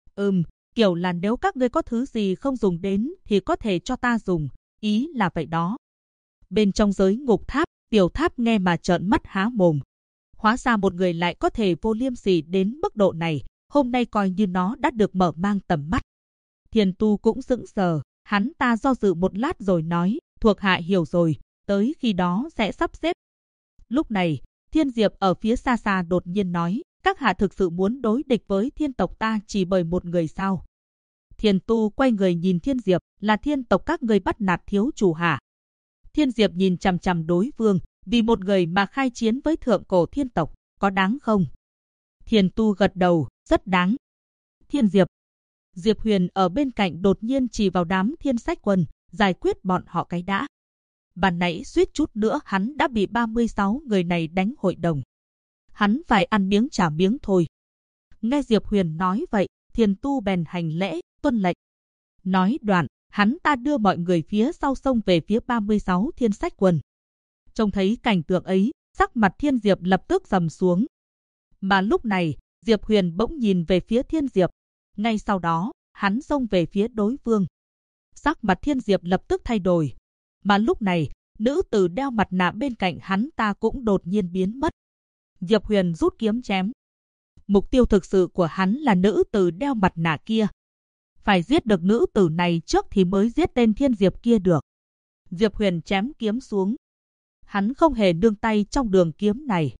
Kiểu là nếu các ngươi có thứ gì không dùng đến thì có thể cho ta dùng, ý là vậy đó. Bên trong giới ngục tháp, Tiểu Tháp nghe mà trợn mắt há mồm. Hóa ra một người lại có thể vô liêm sỉ đến mức độ này, hôm nay coi như nó đã được mở mang tầm mắt. Thiền Tu cũng sững sờ, hắn ta do dự một lát rồi nói, thuộc hạ hiểu rồi, tới khi đó sẽ sắp xếp. Lúc này, Thiên Diệp ở phía xa xa đột nhiên nói, các hạ thực sự muốn đối địch với thiên tộc ta chỉ bởi một người sao? Thiền Tu quay người nhìn Thiên Diệp, là thiên tộc các người bắt nạt thiếu chủ hả? Thiên Diệp nhìn chằm chằm đối phương, vì một người mà khai chiến với Thượng Cổ Thiên Tộc, có đáng không? Thiền Tu gật đầu, rất đáng. Thiên Diệp. Diệp Huyền ở bên cạnh đột nhiên chỉ vào đám Thiên Sách Quân, giải quyết bọn họ cái đã. Ban nãy suýt chút nữa hắn đã bị 36 người này đánh hội đồng. Hắn phải ăn miếng trả miếng thôi. Nghe Diệp Huyền nói vậy, Thiền Tu bèn hành lễ, tuân lệnh. Nói đoạn, hắn ta đưa mọi người phía sau xông về phía 36 Thiên Sách Quân. Trông thấy cảnh tượng ấy, sắc mặt Thiên Diệp lập tức trầm xuống. Mà lúc này, Diệp Huyền bỗng nhìn về phía Thiên Diệp. Ngay sau đó, hắn xông về phía đối phương. Sắc mặt Thiên Diệp lập tức thay đổi. Mà lúc này, nữ tử đeo mặt nạ bên cạnh hắn ta cũng đột nhiên biến mất. Diệp Huyền rút kiếm chém. Mục tiêu thực sự của hắn là nữ tử đeo mặt nạ kia. Phải giết được nữ tử này trước thì mới giết tên Thiên Diệp kia được. Diệp Huyền chém kiếm xuống. Hắn không hề nương tay trong đường kiếm này.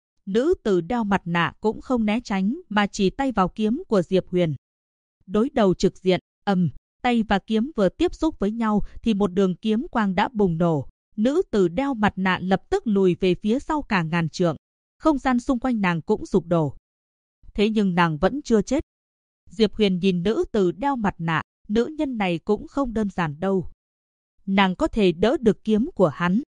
Nữ tử đeo mặt nạ cũng không né tránh mà chỉ tay vào kiếm của Diệp Huyền. Đối đầu trực diện, tay và kiếm vừa tiếp xúc với nhau thì một đường kiếm quang đã bùng nổ. Nữ tử đeo mặt nạ lập tức lùi về phía sau cả ngàn trượng. Không gian xung quanh nàng cũng sụp đổ. Thế nhưng nàng vẫn chưa chết. Diệp Huyền nhìn nữ tử đeo mặt nạ, nữ nhân này cũng không đơn giản đâu. Nàng có thể đỡ được kiếm của hắn.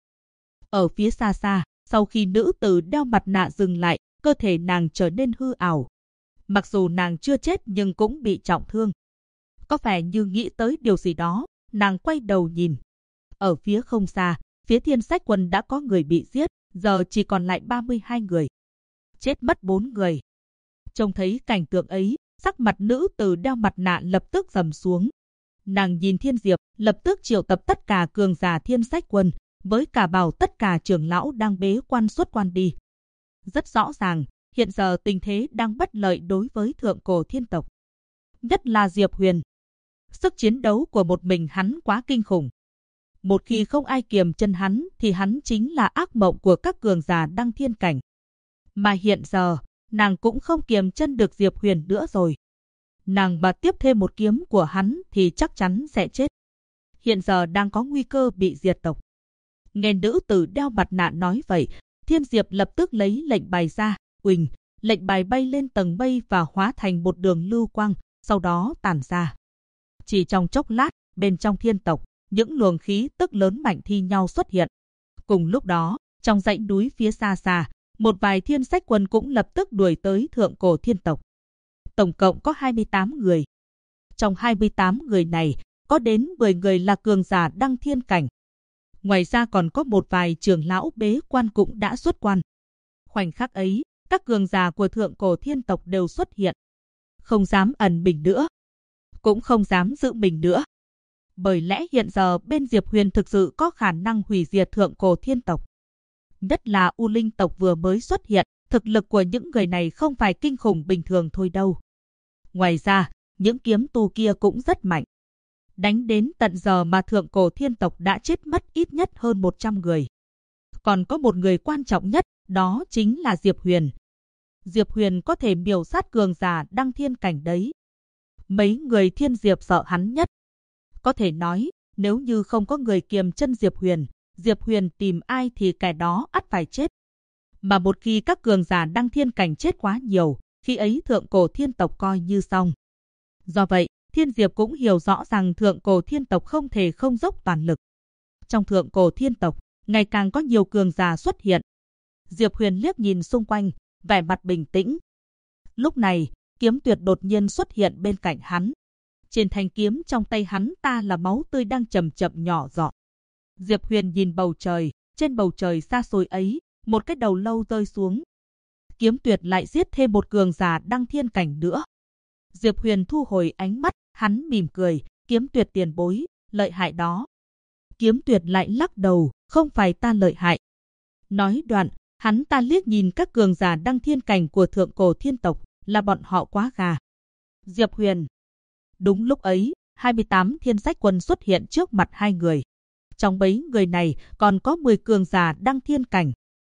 Ở phía xa xa, sau khi nữ tử đeo mặt nạ dừng lại, cơ thể nàng trở nên hư ảo. Mặc dù nàng chưa chết nhưng cũng bị trọng thương. Có vẻ như nghĩ tới điều gì đó, nàng quay đầu nhìn. Ở phía không xa, phía Thiên Sách Quân đã có người bị giết, giờ chỉ còn lại 32 người. Chết mất 4 người. Trông thấy cảnh tượng ấy, sắc mặt nữ tử đeo mặt nạ lập tức trầm xuống. Nàng nhìn Thiên Diệp, lập tức triệu tập tất cả cường giả Thiên Sách Quân, với cả bảo tất cả trưởng lão đang bế quan xuất quan đi. Rất rõ ràng, hiện giờ tình thế đang bất lợi đối với Thượng Cổ Thiên Tộc. Nhất là Diệp Huyền. Sức chiến đấu của một mình hắn quá kinh khủng. Một khi không ai kiềm chân hắn thì hắn chính là ác mộng của các cường giả đăng thiên cảnh. Mà hiện giờ, nàng cũng không kiềm chân được Diệp Huyền nữa rồi. Nàng mà tiếp thêm một kiếm của hắn thì chắc chắn sẽ chết. Hiện giờ đang có nguy cơ bị diệt tộc. Nghe nữ tử đeo mặt nạ nói vậy, Thiên Diệp lập tức lấy lệnh bài ra, uỳnh, lệnh bài bay lên tầng mây và hóa thành một đường lưu quang, sau đó tản ra. Chỉ trong chốc lát, bên trong thiên tộc, những luồng khí tức lớn mạnh thi nhau xuất hiện. Cùng lúc đó, trong dãy núi phía xa xa, một vài Thiên Sách Quân cũng lập tức đuổi tới Thượng Cổ Thiên Tộc. Tổng cộng có 28 người. Trong 28 người này, có đến 10 người là cường giả đăng thiên cảnh. Ngoài ra còn có một vài trưởng lão bế quan cũng đã xuất quan. Khoảnh khắc ấy, các cường giả của Thượng Cổ Thiên Tộc đều xuất hiện. Không dám ẩn mình nữa. Cũng không dám giữ mình nữa. Bởi lẽ hiện giờ bên Diệp Huyền thực sự có khả năng hủy diệt Thượng Cổ Thiên Tộc. Nhất là U Linh tộc vừa mới xuất hiện, thực lực của những người này không phải kinh khủng bình thường thôi đâu. Ngoài ra, những kiếm tu kia cũng rất mạnh. Đánh đến tận giờ mà Thượng Cổ Thiên Tộc đã chết mất ít nhất hơn 100 người. Còn có một người quan trọng nhất, đó chính là Diệp Huyền. Diệp Huyền có thể miểu sát cường giả đăng thiên cảnh đấy. Mấy người Thiên Diệp sợ hắn nhất. Có thể nói, nếu như không có người kiềm chân Diệp Huyền tìm ai thì kẻ đó ắt phải chết. Mà một khi các cường giả đăng thiên cảnh chết quá nhiều, khi ấy Thượng Cổ Thiên Tộc coi như xong. Do vậy, Thiên Diệp cũng hiểu rõ rằng Thượng Cổ Thiên Tộc không thể không dốc toàn lực. Trong Thượng Cổ Thiên Tộc, ngày càng có nhiều cường giả xuất hiện. Diệp Huyền liếc nhìn xung quanh, vẻ mặt bình tĩnh. Lúc này, Kiếm Tuyệt đột nhiên xuất hiện bên cạnh hắn. Trên thanh kiếm trong tay hắn ta là máu tươi đang chậm chậm nhỏ giọt. Diệp Huyền nhìn bầu trời, trên bầu trời xa xôi ấy, một cái đầu lâu rơi xuống. Kiếm Tuyệt lại giết thêm một cường giả đăng thiên cảnh nữa. Diệp Huyền thu hồi ánh mắt, hắn mỉm cười, Kiếm Tuyệt tiền bối, lợi hại đó. Kiếm Tuyệt lại lắc đầu, không phải ta lợi hại. Nói đoạn, hắn ta liếc nhìn các cường giả đăng thiên cảnh của Thượng Cổ Thiên Tộc, là bọn họ quá gà. Diệp Huyền. Đúng lúc ấy, 28 Thiên Sách Quân xuất hiện trước mặt hai người. Trong mấy người này còn có 10 cường giả đăng thiên cảnh.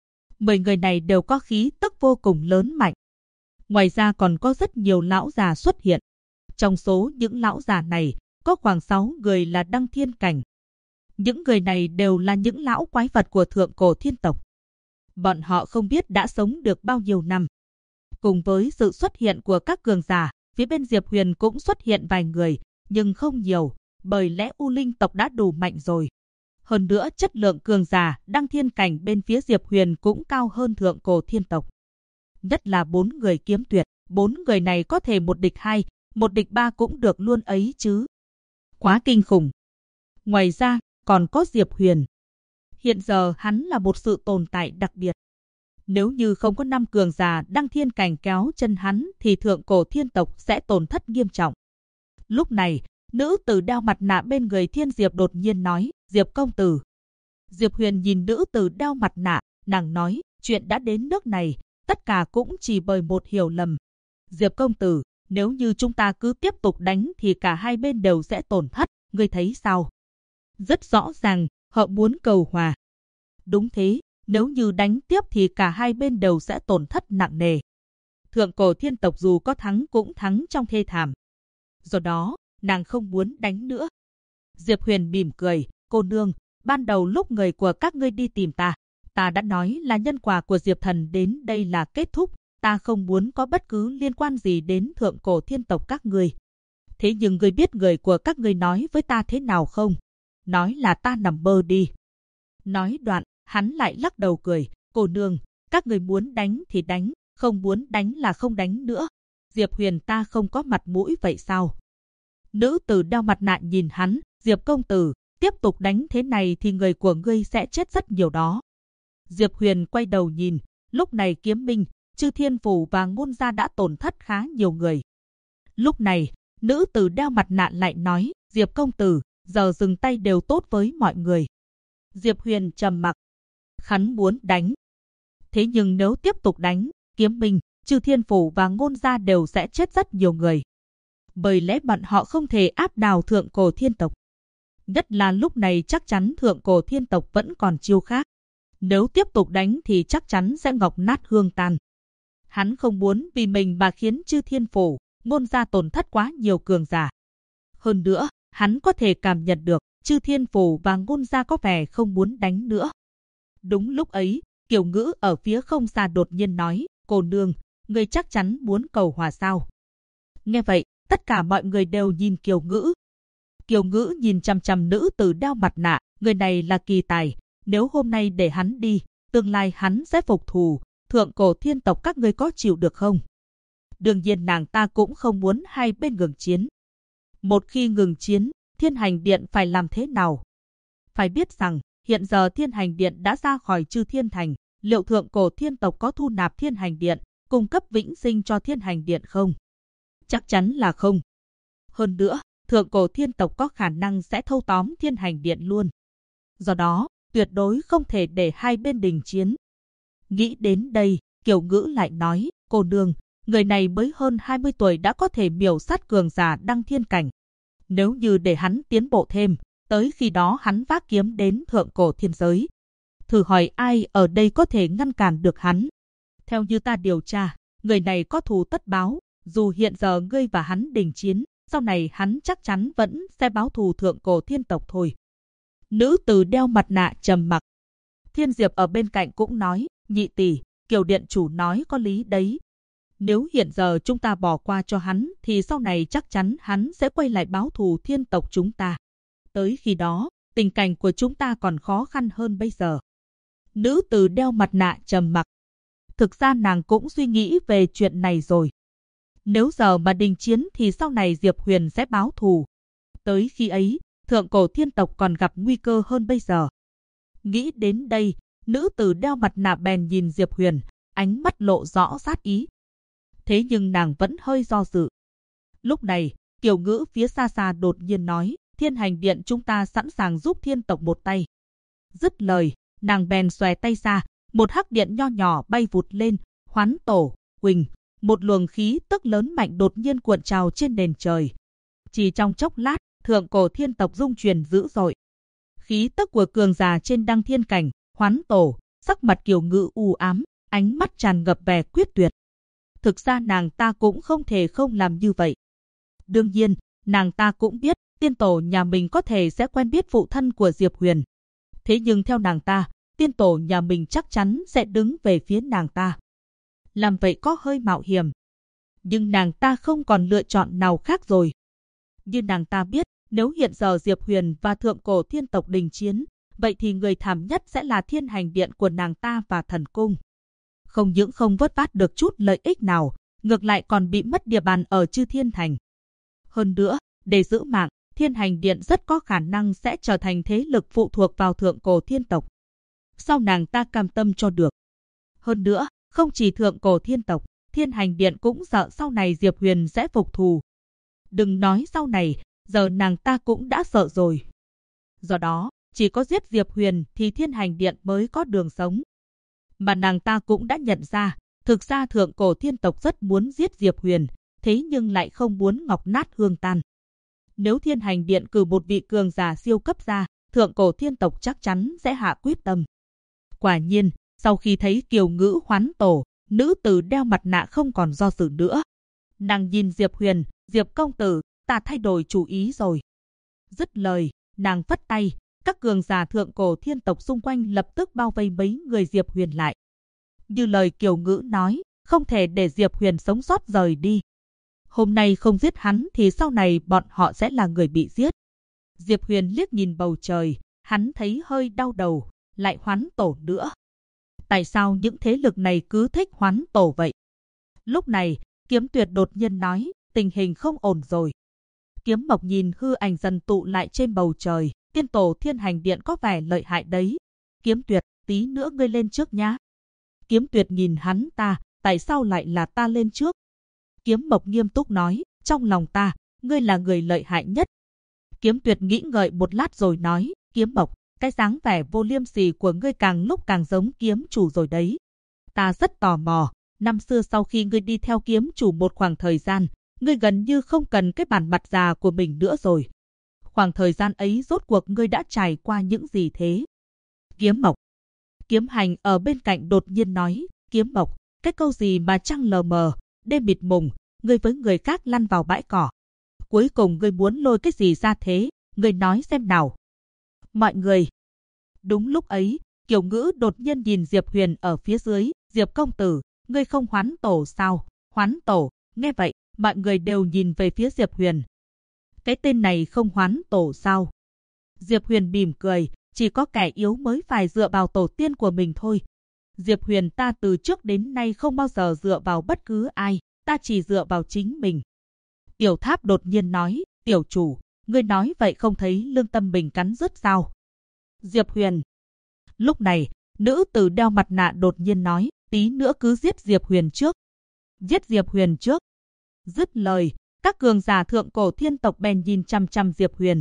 10 người này đều có khí tức vô cùng lớn mạnh. Ngoài ra còn có rất nhiều lão già xuất hiện. Trong số những lão già này, có khoảng 6 người là đăng thiên cảnh. Những người này đều là những lão quái vật của Thượng Cổ Thiên Tộc. Bọn họ không biết đã sống được bao nhiêu năm. Cùng với sự xuất hiện của các cường giả, phía bên Diệp Huyền cũng xuất hiện vài người, nhưng không nhiều, bởi lẽ U Linh tộc đã đủ mạnh rồi. Hơn nữa chất lượng cường giả đăng thiên cảnh bên phía Diệp Huyền cũng cao hơn Thượng Cổ Thiên Tộc. Nhất là 4 người Kiếm Tuyệt, 4 người này có thể một địch 2, một địch 3 cũng được luôn ấy chứ. quá kinh khủng. Ngoài ra, còn có Diệp Huyền. Hiện giờ hắn là một sự tồn tại đặc biệt. Nếu như không có 5 cường giả đăng thiên cảnh kéo chân hắn thì thượng cổ thiên tộc sẽ tổn thất nghiêm trọng. Lúc này, nữ tử đeo mặt nạ bên người Thiên Diệp đột nhiên nói, Diệp công tử. Diệp Huyền nhìn nữ tử đeo mặt nạ, nàng nói, chuyện đã đến nước này, tất cả cũng chỉ bởi một hiểu lầm. Diệp công tử, nếu như chúng ta cứ tiếp tục đánh thì cả hai bên đều sẽ tổn thất, ngươi thấy sao? Rất rõ ràng, họ muốn cầu hòa. Đúng thế, nếu như đánh tiếp thì cả hai bên đều sẽ tổn thất nặng nề. Thượng cổ thiên tộc dù có thắng cũng thắng trong thê thảm. Do đó, nàng không muốn đánh nữa. Diệp Huyền mỉm cười, cô nương, ban đầu lúc người của các ngươi đi tìm ta đã nói là nhân quả của Diệp Thần đến đây là kết thúc, ta không muốn có bất cứ liên quan gì đến thượng cổ thiên tộc các ngươi. Thế nhưng ngươi biết người của các ngươi nói với ta thế nào không? Nói là ta nằm mơ đi. Nói đoạn, hắn lại lắc đầu cười, cô nương, các ngươi muốn đánh thì đánh, không muốn đánh là không đánh nữa. Diệp Huyền ta không có mặt mũi vậy sao? Nữ tử đeo mặt nạ nhìn hắn, Diệp công tử, tiếp tục đánh thế này thì người của ngươi sẽ chết rất nhiều đó. Diệp Huyền quay đầu nhìn, lúc này Kiếm Minh, Chư Thiên Phủ và Ngôn Gia đã tổn thất khá nhiều người. Lúc này, nữ tử đeo mặt nạ lại nói, Diệp công tử, giờ dừng tay đều tốt với mọi người. Diệp Huyền trầm mặc. Hắn muốn đánh. Thế nhưng nếu tiếp tục đánh, Kiếm Minh, Chư Thiên Phủ và Ngôn Gia đều sẽ chết rất nhiều người. Bởi lẽ bọn họ không thể áp đảo thượng cổ thiên tộc. Nhất là lúc này chắc chắn thượng cổ thiên tộc vẫn còn chiêu khác. Nếu tiếp tục đánh thì chắc chắn sẽ ngọc nát hương tan. Hắn không muốn vì mình mà khiến Chư Thiên Phủ, Ngôn Gia tổn thất quá nhiều cường giả. Hơn nữa, hắn có thể cảm nhận được Chư Thiên Phủ và Ngôn Gia có vẻ không muốn đánh nữa. Đúng lúc ấy, Kiều Ngữ ở phía không xa đột nhiên nói, cô nương, người chắc chắn muốn cầu hòa sao? Nghe vậy, tất cả mọi người đều nhìn Kiều Ngữ. Kiều Ngữ nhìn chằm chằm nữ tử đeo mặt nạ, người này là kỳ tài, nếu hôm nay để hắn đi, tương lai hắn sẽ phục thù, thượng cổ thiên tộc các ngươi có chịu được không? Đương nhiên nàng ta cũng không muốn hai bên ngừng chiến. Một khi ngừng chiến, Thiên Hành Điện phải làm thế nào? Phải biết rằng, hiện giờ Thiên Hành Điện đã ra khỏi Chư Thiên Thành, liệu thượng cổ thiên tộc có thu nạp Thiên Hành Điện, cung cấp vĩnh sinh cho Thiên Hành Điện không? Chắc chắn là không. Hơn nữa, thượng cổ thiên tộc có khả năng sẽ thâu tóm Thiên Hành Điện luôn. Do đó, tuyệt đối không thể để hai bên đình chiến. Nghĩ đến đây, Kiều Ngữ lại nói, cô nương, người này mới hơn 20 tuổi đã có thể miểu sát cường giả đăng thiên cảnh. Nếu như để hắn tiến bộ thêm, tới khi đó hắn vác kiếm đến thượng cổ thiên giới. Thử hỏi ai ở đây có thể ngăn cản được hắn? Theo như ta điều tra, người này có thù tất báo, dù hiện giờ ngươi và hắn đình chiến, sau này hắn chắc chắn vẫn sẽ báo thù thượng cổ thiên tộc thôi. Nữ tử đeo mặt nạ trầm mặc. Thiên Diệp ở bên cạnh cũng nói, nhị tỷ, Kiều điện chủ nói có lý đấy. Nếu hiện giờ chúng ta bỏ qua cho hắn thì sau này chắc chắn hắn sẽ quay lại báo thù thiên tộc chúng ta. Tới khi đó, tình cảnh của chúng ta còn khó khăn hơn bây giờ. Nữ tử đeo mặt nạ trầm mặc. Thực ra nàng cũng suy nghĩ về chuyện này rồi. Nếu giờ mà đình chiến thì sau này Diệp Huyền sẽ báo thù. Tới khi ấy, thượng cổ thiên tộc còn gặp nguy cơ hơn bây giờ. Nghĩ đến đây, nữ tử đeo mặt nạ bèn nhìn Diệp Huyền, ánh mắt lộ rõ sát ý. Thế nhưng nàng vẫn hơi do dự. Lúc này, Kiều Ngữ phía xa xa đột nhiên nói, Thiên Hành Điện chúng ta sẵn sàng giúp thiên tộc một tay. Dứt lời, nàng bèn xòe tay ra, một hắc điện nho nhỏ bay vụt lên, Hoán Tổ, Huỳnh, một luồng khí tức lớn mạnh đột nhiên cuộn trào trên nền trời. Chỉ trong chốc lát, thượng cổ thiên tộc rung chuyển dữ dội. Khí tức của cường giả trên đăng thiên cảnh, Hoán Tổ, sắc mặt Kiều Ngữ u ám, ánh mắt tràn ngập vẻ quyết tuyệt. Thực ra nàng ta cũng không thể không làm như vậy. Đương nhiên, nàng ta cũng biết tiên tổ nhà mình có thể sẽ quen biết phụ thân của Diệp Huyền. Thế nhưng theo nàng ta, tiên tổ nhà mình chắc chắn sẽ đứng về phía nàng ta. Làm vậy có hơi mạo hiểm. Nhưng nàng ta không còn lựa chọn nào khác rồi. Như nàng ta biết, nếu hiện giờ Diệp Huyền và thượng cổ thiên tộc đình chiến, vậy thì người thảm nhất sẽ là Thiên Hành Điện của nàng ta và thần cung. Không những không vớt vát được chút lợi ích nào, ngược lại còn bị mất địa bàn ở Chư Thiên Thành. Hơn nữa, để giữ mạng, Thiên Hành Điện rất có khả năng sẽ trở thành thế lực phụ thuộc vào Thượng Cổ Thiên tộc. Sao nàng ta cam tâm cho được? Hơn nữa, không chỉ Thượng Cổ Thiên tộc, Thiên Hành Điện cũng sợ sau này Diệp Huyền sẽ phục thù. Đừng nói sau này, giờ nàng ta cũng đã sợ rồi. Do đó, chỉ có giết Diệp Huyền thì Thiên Hành Điện mới có đường sống. Mà nàng ta cũng đã nhận ra, thực ra Thượng Cổ Thiên tộc rất muốn giết Diệp Huyền, thế nhưng lại không muốn ngọc nát hương tan. Nếu Thiên Hành Điện cử một vị cường giả siêu cấp ra, Thượng Cổ Thiên tộc chắc chắn sẽ hạ quyết tâm. Quả nhiên, sau khi thấy Kiều Ngữ hoán tổ, nữ tử đeo mặt nạ không còn do dự nữa. Nàng nhìn Diệp Huyền, Diệp công tử, ta thay đổi chủ ý rồi. Dứt lời, nàng phất tay, các cường giả Thượng Cổ Thiên tộc xung quanh lập tức bao vây mấy người Diệp Huyền lại. Như lời Kiều Ngữ nói, không thể để Diệp Huyền sống sót rời đi. Hôm nay không giết hắn thì sau này bọn họ sẽ là người bị giết. Diệp Huyền liếc nhìn bầu trời, hắn thấy hơi đau đầu, lại hoán tổ nữa. Tại sao những thế lực này cứ thích hoán tổ vậy? Lúc này, Kiếm Tuyệt đột nhiên nói, tình hình không ổn rồi. Kiếm Mộc nhìn hư ảnh dần tụ lại trên bầu trời, tiên tổ Thiên Hành Điện có vẻ lợi hại đấy. Kiếm Tuyệt, tí nữa ngươi lên trước nhá. Kiếm Tuyệt nhìn hắn ta, tại sao lại là ta lên trước? Kiếm Mộc nghiêm túc nói, trong lòng ta, ngươi là người lợi hại nhất. Kiếm Tuyệt nghĩ ngợi một lát rồi nói, Kiếm Mộc, cái dáng vẻ vô liêm sỉ của ngươi càng lúc càng giống kiếm chủ rồi đấy. Ta rất tò mò, năm xưa sau khi ngươi đi theo kiếm chủ một khoảng thời gian, ngươi gần như không cần cái bản mặt già của mình nữa rồi. Khoảng thời gian ấy rốt cuộc ngươi đã trải qua những gì thế? Kiếm Mộc. Kiếm Hành ở bên cạnh đột nhiên nói, Kiếm Mộc, cái câu gì mà trăng lờ mờ, đêm mịt mùng, ngươi với người khác lăn vào bãi cỏ. Cuối cùng ngươi muốn lôi cái gì ra thế, ngươi nói xem nào. Mọi người. Đúng lúc ấy, Kiều Ngữ đột nhiên nhìn Diệp Huyền ở phía dưới, Diệp công tử, ngươi không hoán tổ sao? Hoán tổ, nghe vậy, mọi người đều nhìn về phía Diệp Huyền. Cái tên này không hoán tổ sao? Diệp Huyền mỉm cười, chỉ có kẻ yếu mới phải dựa vào tổ tiên của mình thôi. Diệp Huyền ta từ trước đến nay không bao giờ dựa vào bất cứ ai, ta chỉ dựa vào chính mình. Tiểu Tháp đột nhiên nói, tiểu chủ, ngươi nói vậy không thấy lương tâm mình cắn rứt sao? Diệp Huyền. Lúc này, nữ tử đeo mặt nạ đột nhiên nói, tí nữa cứ giết Diệp Huyền trước. Giết Diệp Huyền trước. Dứt lời, các cường giả Thượng Cổ Thiên tộc bèn nhìn chăm chăm Diệp Huyền.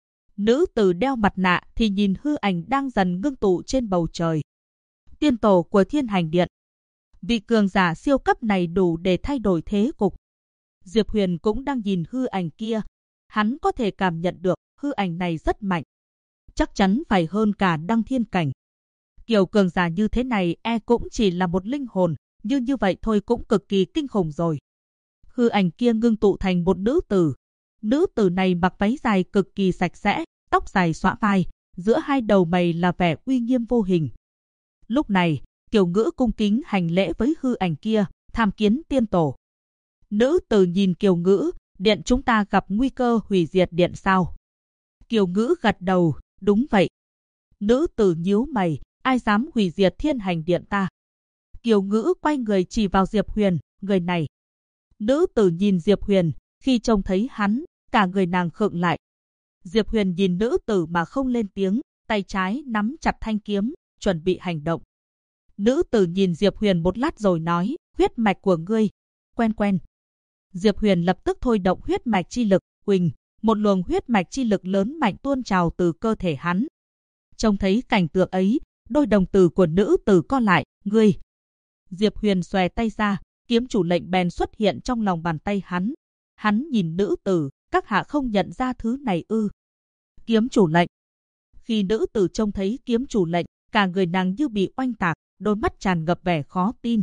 Nữ tử đeo mặt nạ thì nhìn hư ảnh đang dần ngưng tụ trên bầu trời. Tiên tổ của Thiên Hành Điện. Vị cường giả siêu cấp này đủ để thay đổi thế cục. Diệp Huyền cũng đang nhìn hư ảnh kia. Hắn có thể cảm nhận được hư ảnh này rất mạnh. Chắc chắn phải hơn cả Đăng Thiên cảnh. Kiểu cường giả như thế này cũng chỉ là một linh hồn, nhưng như vậy thôi cũng cực kỳ kinh khủng rồi. Hư ảnh kia ngưng tụ thành một nữ tử. Nữ tử này mặc váy dài cực kỳ sạch sẽ, tóc dài xõa vai, giữa hai đầu mày là vẻ uy nghiêm vô hình. Lúc này, Kiều Ngữ cung kính hành lễ với hư ảnh kia, tham kiến tiên tổ. Nữ tử nhìn Kiều Ngữ, điện chúng ta gặp nguy cơ hủy diệt điện sao? Kiều Ngữ gật đầu, đúng vậy. Nữ tử nhíu mày, ai dám hủy diệt Thiên Hành Điện ta? Kiều Ngữ quay người chỉ vào Diệp Huyền, người này. Nữ tử nhìn Diệp Huyền, khi trông thấy hắn, cả người nàng khựng lại. Diệp Huyền nhìn nữ tử mà không lên tiếng, tay trái nắm chặt thanh kiếm, chuẩn bị hành động. Nữ tử nhìn Diệp Huyền một lát rồi nói, huyết mạch của ngươi, quen. Diệp Huyền lập tức thôi động huyết mạch chi lực, huỳnh, một luồng huyết mạch chi lực lớn mạnh tuôn trào từ cơ thể hắn. Trông thấy cảnh tượng ấy, đôi đồng tử của nữ tử co lại, ngươi. Diệp Huyền xòe tay ra, kiếm chủ lệnh bèn xuất hiện trong lòng bàn tay hắn. Hắn nhìn nữ tử, các hạ không nhận ra thứ này ư? Kiếm chủ lệnh. Khi nữ tử trông thấy kiếm chủ lệnh, cả người nàng như bị oanh tạc, đôi mắt tràn ngập vẻ khó tin.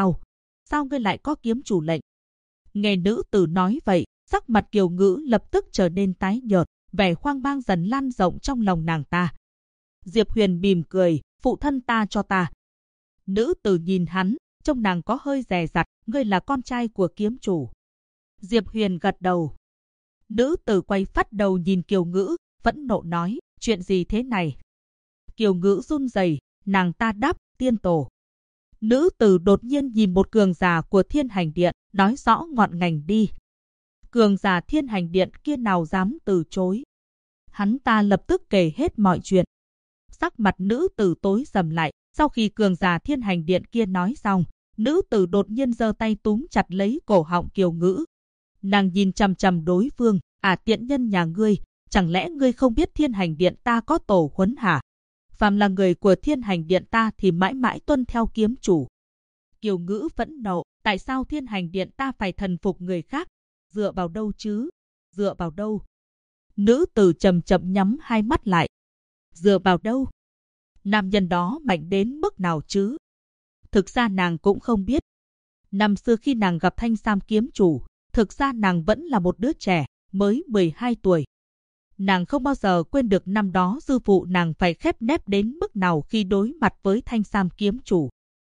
Sao ngươi lại có kiếm chủ lệnh? Nghe nữ tử nói vậy, sắc mặt Kiều Ngữ lập tức trở nên tái nhợt, vẻ hoang mang dần lan rộng trong lòng nàng ta. Diệp Huyền mỉm cười, phụ thân ta cho ta. Nữ tử nhìn hắn, trông nàng có hơi dè dặt, ngươi là con trai của kiếm chủ. Diệp Huyền gật đầu. Nữ tử quay phắt đầu nhìn Kiều Ngữ, phẫn nộ nói, chuyện gì thế này? Kiều Ngữ run rẩy, nàng ta đáp, tiên tổ. Nữ tử đột nhiên nhìn một cường giả của Thiên Hành Điện, nói rõ ngọn ngành đi. cường giả Thiên Hành Điện kia nào dám từ chối. Hắn ta lập tức kể hết mọi chuyện. Sắc mặt nữ tử tối sầm lại, sau khi cường giả Thiên Hành Điện kia nói xong, nữ tử đột nhiên giơ tay túm chặt lấy cổ họng Kiều Ngữ. Nàng nhìn chằm chằm đối phương, tiện nhân nhà ngươi, chẳng lẽ ngươi không biết Thiên Hành Điện ta có tổ huấn hả? Phàm là người của Thiên Hành Điện ta thì mãi mãi tuân theo kiếm chủ. Kiều Ngữ phẫn nộ, tại sao Thiên Hành Điện ta phải thần phục người khác? Dựa vào đâu chứ? Dựa vào đâu? Nữ tử chậm chậm nhắm hai mắt lại. Dựa vào đâu? Nam nhân đó mạnh đến mức nào chứ? Thực ra nàng cũng không biết. Năm xưa khi nàng gặp Thanh Sam kiếm chủ, thực ra nàng vẫn là một đứa trẻ, mới 12 tuổi. Nàng không bao giờ quên được năm đó sư phụ nàng phải khép nép đến mức nào khi đối mặt với Thanh Sam kiếm chủ.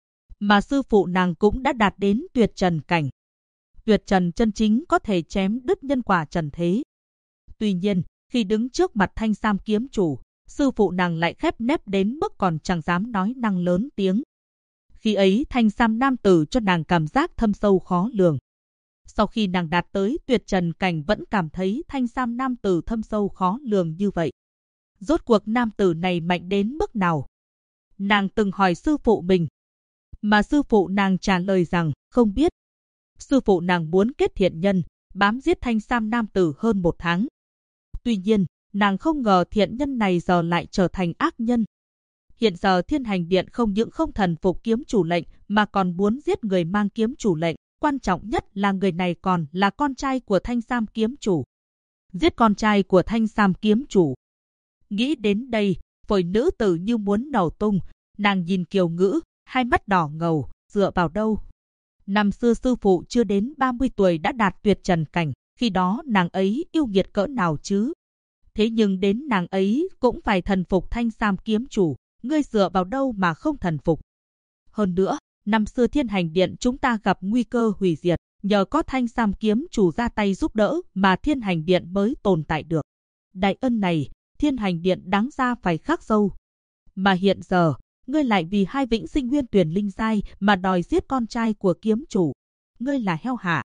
Mà sư phụ nàng cũng đã đạt đến tuyệt trần cảnh. Tuyệt trần chân chính có thể chém đứt nhân quả trần thế. Tuy nhiên, khi đứng trước mặt Thanh Sam kiếm chủ, sư phụ nàng lại khép nép đến mức còn chẳng dám nói năng lớn tiếng. Khi ấy Thanh Sam nam tử cho nàng cảm giác thâm sâu khó lường. Sau khi nàng đạt tới tuyệt trần cảnh vẫn cảm thấy Thanh Sam nam tử thâm sâu khó lường như vậy. Rốt cuộc nam tử này mạnh đến mức nào? Nàng từng hỏi sư phụ mình. Mà sư phụ nàng trả lời rằng không biết. Sư phụ nàng muốn kết thiện nhân, bám giết Thanh Sam nam tử hơn 1 tháng. Tuy nhiên, nàng không ngờ thiện nhân này giờ lại trở thành ác nhân. Hiện giờ Thiên Hành Điện không những không thần phục kiếm chủ lệnh mà còn muốn giết người mang kiếm chủ lệnh. Quan trọng nhất là người này còn là con trai của Thanh Sam kiếm chủ. Giết con trai của Thanh Sam kiếm chủ. Nghĩ đến đây, phổi nữ tử như muốn nổ tung. Nàng nhìn Kiều Ngữ, hai mắt đỏ ngầu, dựa vào đâu? Năm xưa sư phụ chưa đến 30 tuổi đã đạt tuyệt trần cảnh, khi đó nàng ấy yêu nghiệt cỡ nào chứ? Thế nhưng đến nàng ấy cũng phải thần phục Thanh Sam kiếm chủ, ngươi dựa vào đâu mà không thần phục? Hơn nữa, năm xưa Thiên Hành Điện chúng ta gặp nguy cơ hủy diệt, nhờ có Thanh Sam kiếm chủ ra tay giúp đỡ mà Thiên Hành Điện mới tồn tại được. Đại ân này, Thiên Hành Điện đáng ra phải khắc sâu. Mà hiện giờ, ngươi lại vì 2 vĩnh sinh nguyên tuyển linh giai mà đòi giết con trai của kiếm chủ. Ngươi là heo hả?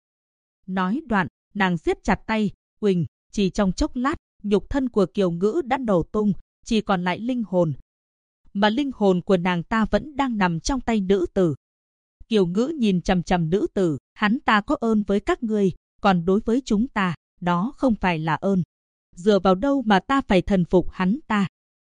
Nói đoạn, nàng siết chặt tay, Quỳnh, chỉ trong chốc lát, nhục thân của Kiều Ngữ đã nổ tung, chỉ còn lại linh hồn. Mà linh hồn của nàng ta vẫn đang nằm trong tay nữ tử. Kiều Ngữ nhìn chằm chằm nữ tử, hắn ta có ơn với các ngươi, còn đối với chúng ta, đó không phải là ơn. Dựa vào đâu mà ta phải thần phục hắn ta?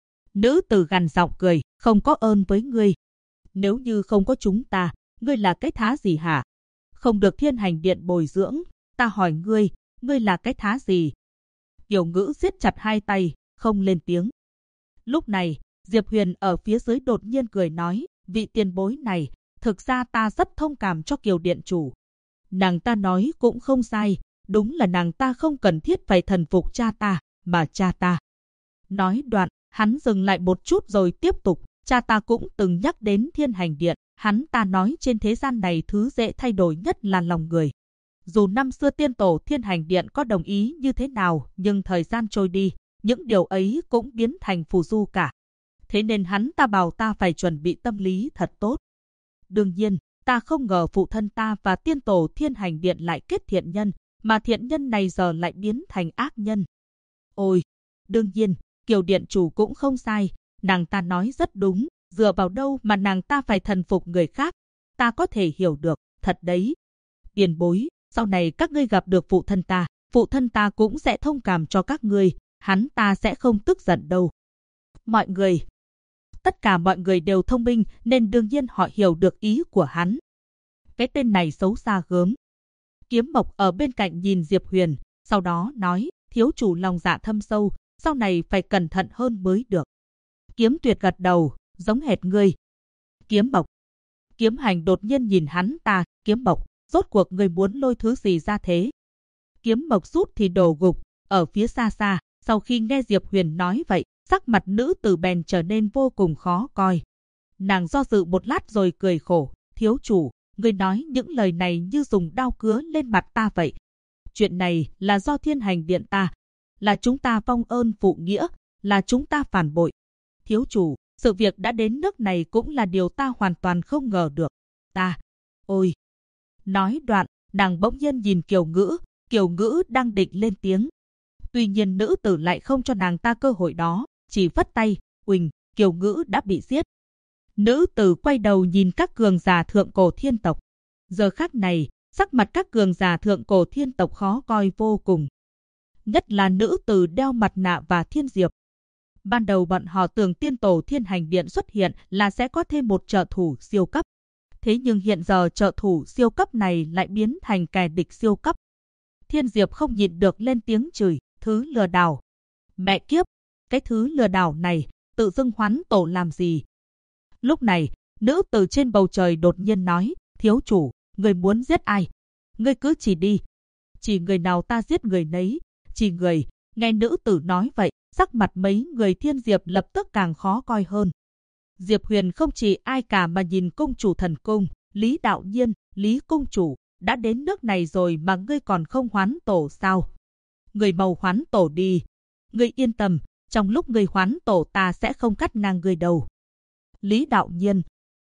Nữ tử gằn giọng cười, không có ơn với ngươi. Nếu như không có chúng ta, ngươi là cái thá gì hả? Không được Thiên Hành Điện bồi dưỡng, ta hỏi ngươi, ngươi là cái thá gì? Kiều Ngữ siết chặt hai tay, không lên tiếng. Lúc này, Diệp Huyền ở phía dưới đột nhiên cười nói, vị tiền bối này, thực ra ta rất thông cảm cho Kiều Điện chủ. Nàng ta nói cũng không sai, đúng là nàng ta không cần thiết phải thần phục cha ta, mà cha ta. Nói đoạn, hắn dừng lại một chút rồi tiếp tục, cha ta cũng từng nhắc đến Thiên Hành Điện, hắn ta nói trên thế gian này thứ dễ thay đổi nhất là lòng người. Dù năm xưa tiên tổ Thiên Hành Điện có đồng ý như thế nào, nhưng thời gian trôi đi, những điều ấy cũng biến thành phù du cả. Thế nên hắn ta bảo ta phải chuẩn bị tâm lý thật tốt. Đương nhiên, ta không ngờ phụ thân ta và tiên tổ Thiên Hành Điện lại kết thiện nhân, mà thiện nhân này giờ lại biến thành ác nhân. Ôi, đương nhiên, Kiều Điện chủ cũng không sai, nàng ta nói rất đúng, dựa vào đâu mà nàng ta phải thần phục người khác. Ta có thể hiểu được, thật đấy. Tiền bối, sau này các ngươi gặp được phụ thân ta cũng sẽ thông cảm cho các ngươi, hắn ta sẽ không tức giận đâu. Tất cả mọi người đều thông minh nên đương nhiên họ hiểu được ý của hắn. Cái tên này xấu xa gớm. Kiếm Mộc ở bên cạnh nhìn Diệp Huyền, sau đó nói, thiếu chủ lòng dạ thâm sâu, sau này phải cẩn thận hơn mới được. Kiếm Tuyệt gật đầu, giống hệt ngươi. Kiếm Mộc. Kiếm Hành đột nhiên nhìn hắn ta, Kiếm Mộc, rốt cuộc ngươi muốn lôi thứ gì ra thế? Kiếm Mộc rút thì đổ gục, ở phía xa xa, sau khi nghe Diệp Huyền nói vậy, sắc mặt nữ tử bèn trở nên vô cùng khó coi. Nàng do dự một lát rồi cười khổ, thiếu chủ, ngươi nói những lời này như dùng đao cứa lên mặt ta vậy. Chuyện này là do Thiên Hành Điện ta, là chúng ta vong ơn phụ nghĩa, là chúng ta phản bội. Thiếu chủ, sự việc đã đến nước này cũng là điều ta hoàn toàn không ngờ được. Ôi! Nói đoạn, nàng bỗng nhiên nhìn Kiều Ngữ, Kiều Ngữ đang định lên tiếng. Tuy nhiên nữ tử lại không cho nàng ta cơ hội đó, chỉ vất tay, uỳnh, Kiều Ngữ đã bị giết. Nữ tử quay đầu nhìn các cường giả thượng cổ thiên tộc. Giờ khắc này, sắc mặt các cường giả thượng cổ thiên tộc khó coi vô cùng. Nhất là nữ tử đeo mặt nạ và Thiên Diệp. Ban đầu bọn họ tưởng tiên tổ Thiên Hành Điện xuất hiện là sẽ có thêm một trợ thủ siêu cấp. Thế nhưng hiện giờ trợ thủ siêu cấp này lại biến thành kẻ địch siêu cấp. Thiên Diệp không nhịn được lên tiếng chửi, thứ lừa đảo. Mẹ kiếp, cái thứ lừa đảo này, tự dưng hoán tổ làm gì? Lúc này, nữ tử trên bầu trời đột nhiên nói, thiếu chủ, người muốn giết ai? Ngươi cứ chỉ đi. Chỉ người nào ta giết người nấy. Chỉ người, nghe nữ tử nói vậy, sắc mặt mấy người Thiên Diệp lập tức càng khó coi hơn. Diệp Huyền không chỉ ai cả mà nhìn cung chủ thần cung, Lý Đạo Nhiên, Lý cung chủ, đã đến nước này rồi mà ngươi còn không hoán tổ sao? Người mau hoán tổ đi. Ngươi yên tâm, trong lúc ngươi hoán tổ ta sẽ không cắt ngang ngươi đầu. Lý Đạo Nhiên.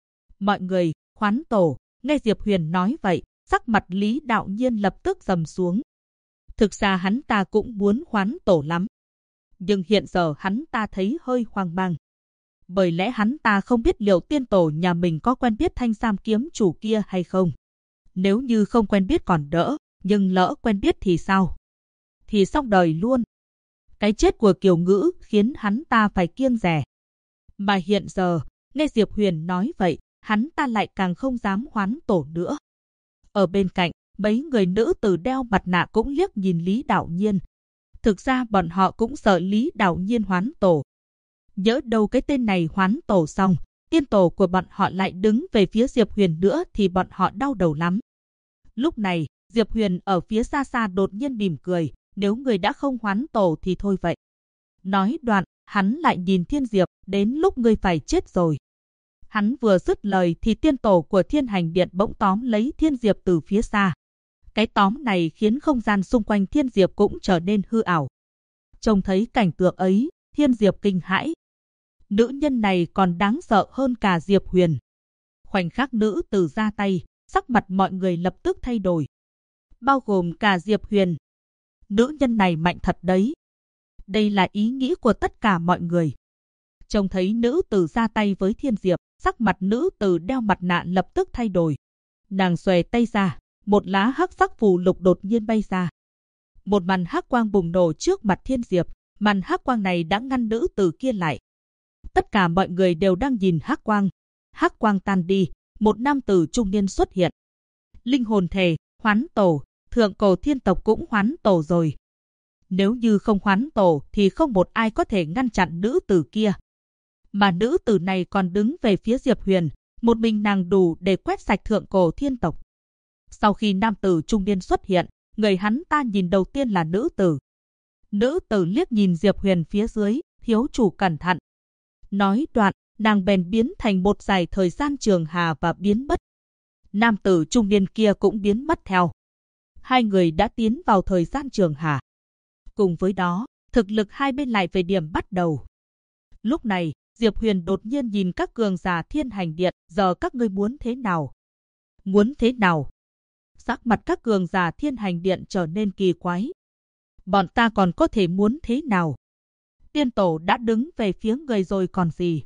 Mọi người, hoán tổ, nghe Diệp Huyền nói vậy, sắc mặt Lý Đạo Nhiên lập tức trầm xuống. Thực ra hắn ta cũng muốn hoán tổ lắm. Nhưng hiện giờ hắn ta thấy hơi hoang mang. Bởi lẽ hắn ta không biết liệu tiên tổ nhà mình có quen biết Thanh Sam kiếm chủ kia hay không. Nếu như không quen biết còn đỡ, nhưng lỡ quen biết thì sao? Thì xong đời luôn. Cái chết của Kiều Ngữ khiến hắn ta phải kiêng dè. Mà hiện giờ, nghe Diệp Huyền nói vậy, hắn ta lại càng không dám hoán tổ nữa. Ở bên cạnh, mấy người nữ tử đeo mặt nạ cũng liếc nhìn Lý Đạo Nhiên. Thực ra bọn họ cũng sợ Lý Đạo Nhiên hoán tổ. Nhỡ đâu cái tên này hoán tổ xong, tiên tổ của bọn họ lại đứng về phía Diệp Huyền nữa thì bọn họ đau đầu lắm. Lúc này, Diệp Huyền ở phía xa xa đột nhiên mỉm cười, nếu người đã không hoán tổ thì thôi vậy. Nói đoạn, hắn lại nhìn Thiên Diệp, đến lúc ngươi phải chết rồi. Hắn vừa dứt lời thì tiên tổ của Thiên Hành Điện bỗng tóm lấy Thiên Diệp từ phía xa. Cái tóm này khiến không gian xung quanh Thiên Diệp cũng trở nên hư ảo. Trông thấy cảnh tượng ấy, Thiên Diệp kinh hãi. Nữ nhân này còn đáng sợ hơn cả Diệp Huyền. Khoảnh khắc nữ tử ra tay, sắc mặt mọi người lập tức thay đổi. Bao gồm cả Diệp Huyền. Nữ nhân này mạnh thật đấy. Đây là ý nghĩ của tất cả mọi người. Trông thấy nữ tử ra tay với Thiên Diệp, sắc mặt nữ tử đeo mặt nạ lập tức thay đổi. Nàng xòe tay ra, một lá hắc sắc phù lục đột nhiên bay ra. Một màn hắc quang bùng nổ trước mặt Thiên Diệp, màn hắc quang này đã ngăn nữ tử kia lại. Tất cả mọi người đều đang nhìn hắc quang. Hắc quang tan đi, một nam tử trung niên xuất hiện. Linh hồn thể, hoán tổ, thượng cổ thiên tộc cũng hoán tổ rồi. Nếu như không hoán tổ thì không một ai có thể ngăn chặn nữ tử kia. Mà nữ tử này còn đứng về phía Diệp Huyền, một mình nàng đủ để quét sạch thượng cổ thiên tộc. Sau khi nam tử trung niên xuất hiện, người hắn ta nhìn đầu tiên là nữ tử. Nữ tử liếc nhìn Diệp Huyền phía dưới, thiếu chủ cẩn thận. Nói đoạn, nàng bèn biến thành một dải thời gian trường hà và biến mất. Nam tử trung niên kia cũng biến mất theo. Hai người đã tiến vào thời gian trường hà. Cùng với đó, thực lực hai bên lại về điểm bắt đầu. Lúc này, Diệp Huyền đột nhiên nhìn các cường giả Thiên Hành Điện, giờ các ngươi muốn thế nào? Muốn thế nào? Sắc mặt các cường giả Thiên Hành Điện trở nên kỳ quái. Bọn ta còn có thể muốn thế nào? Tiên tổ đã đứng về phía người rồi còn gì?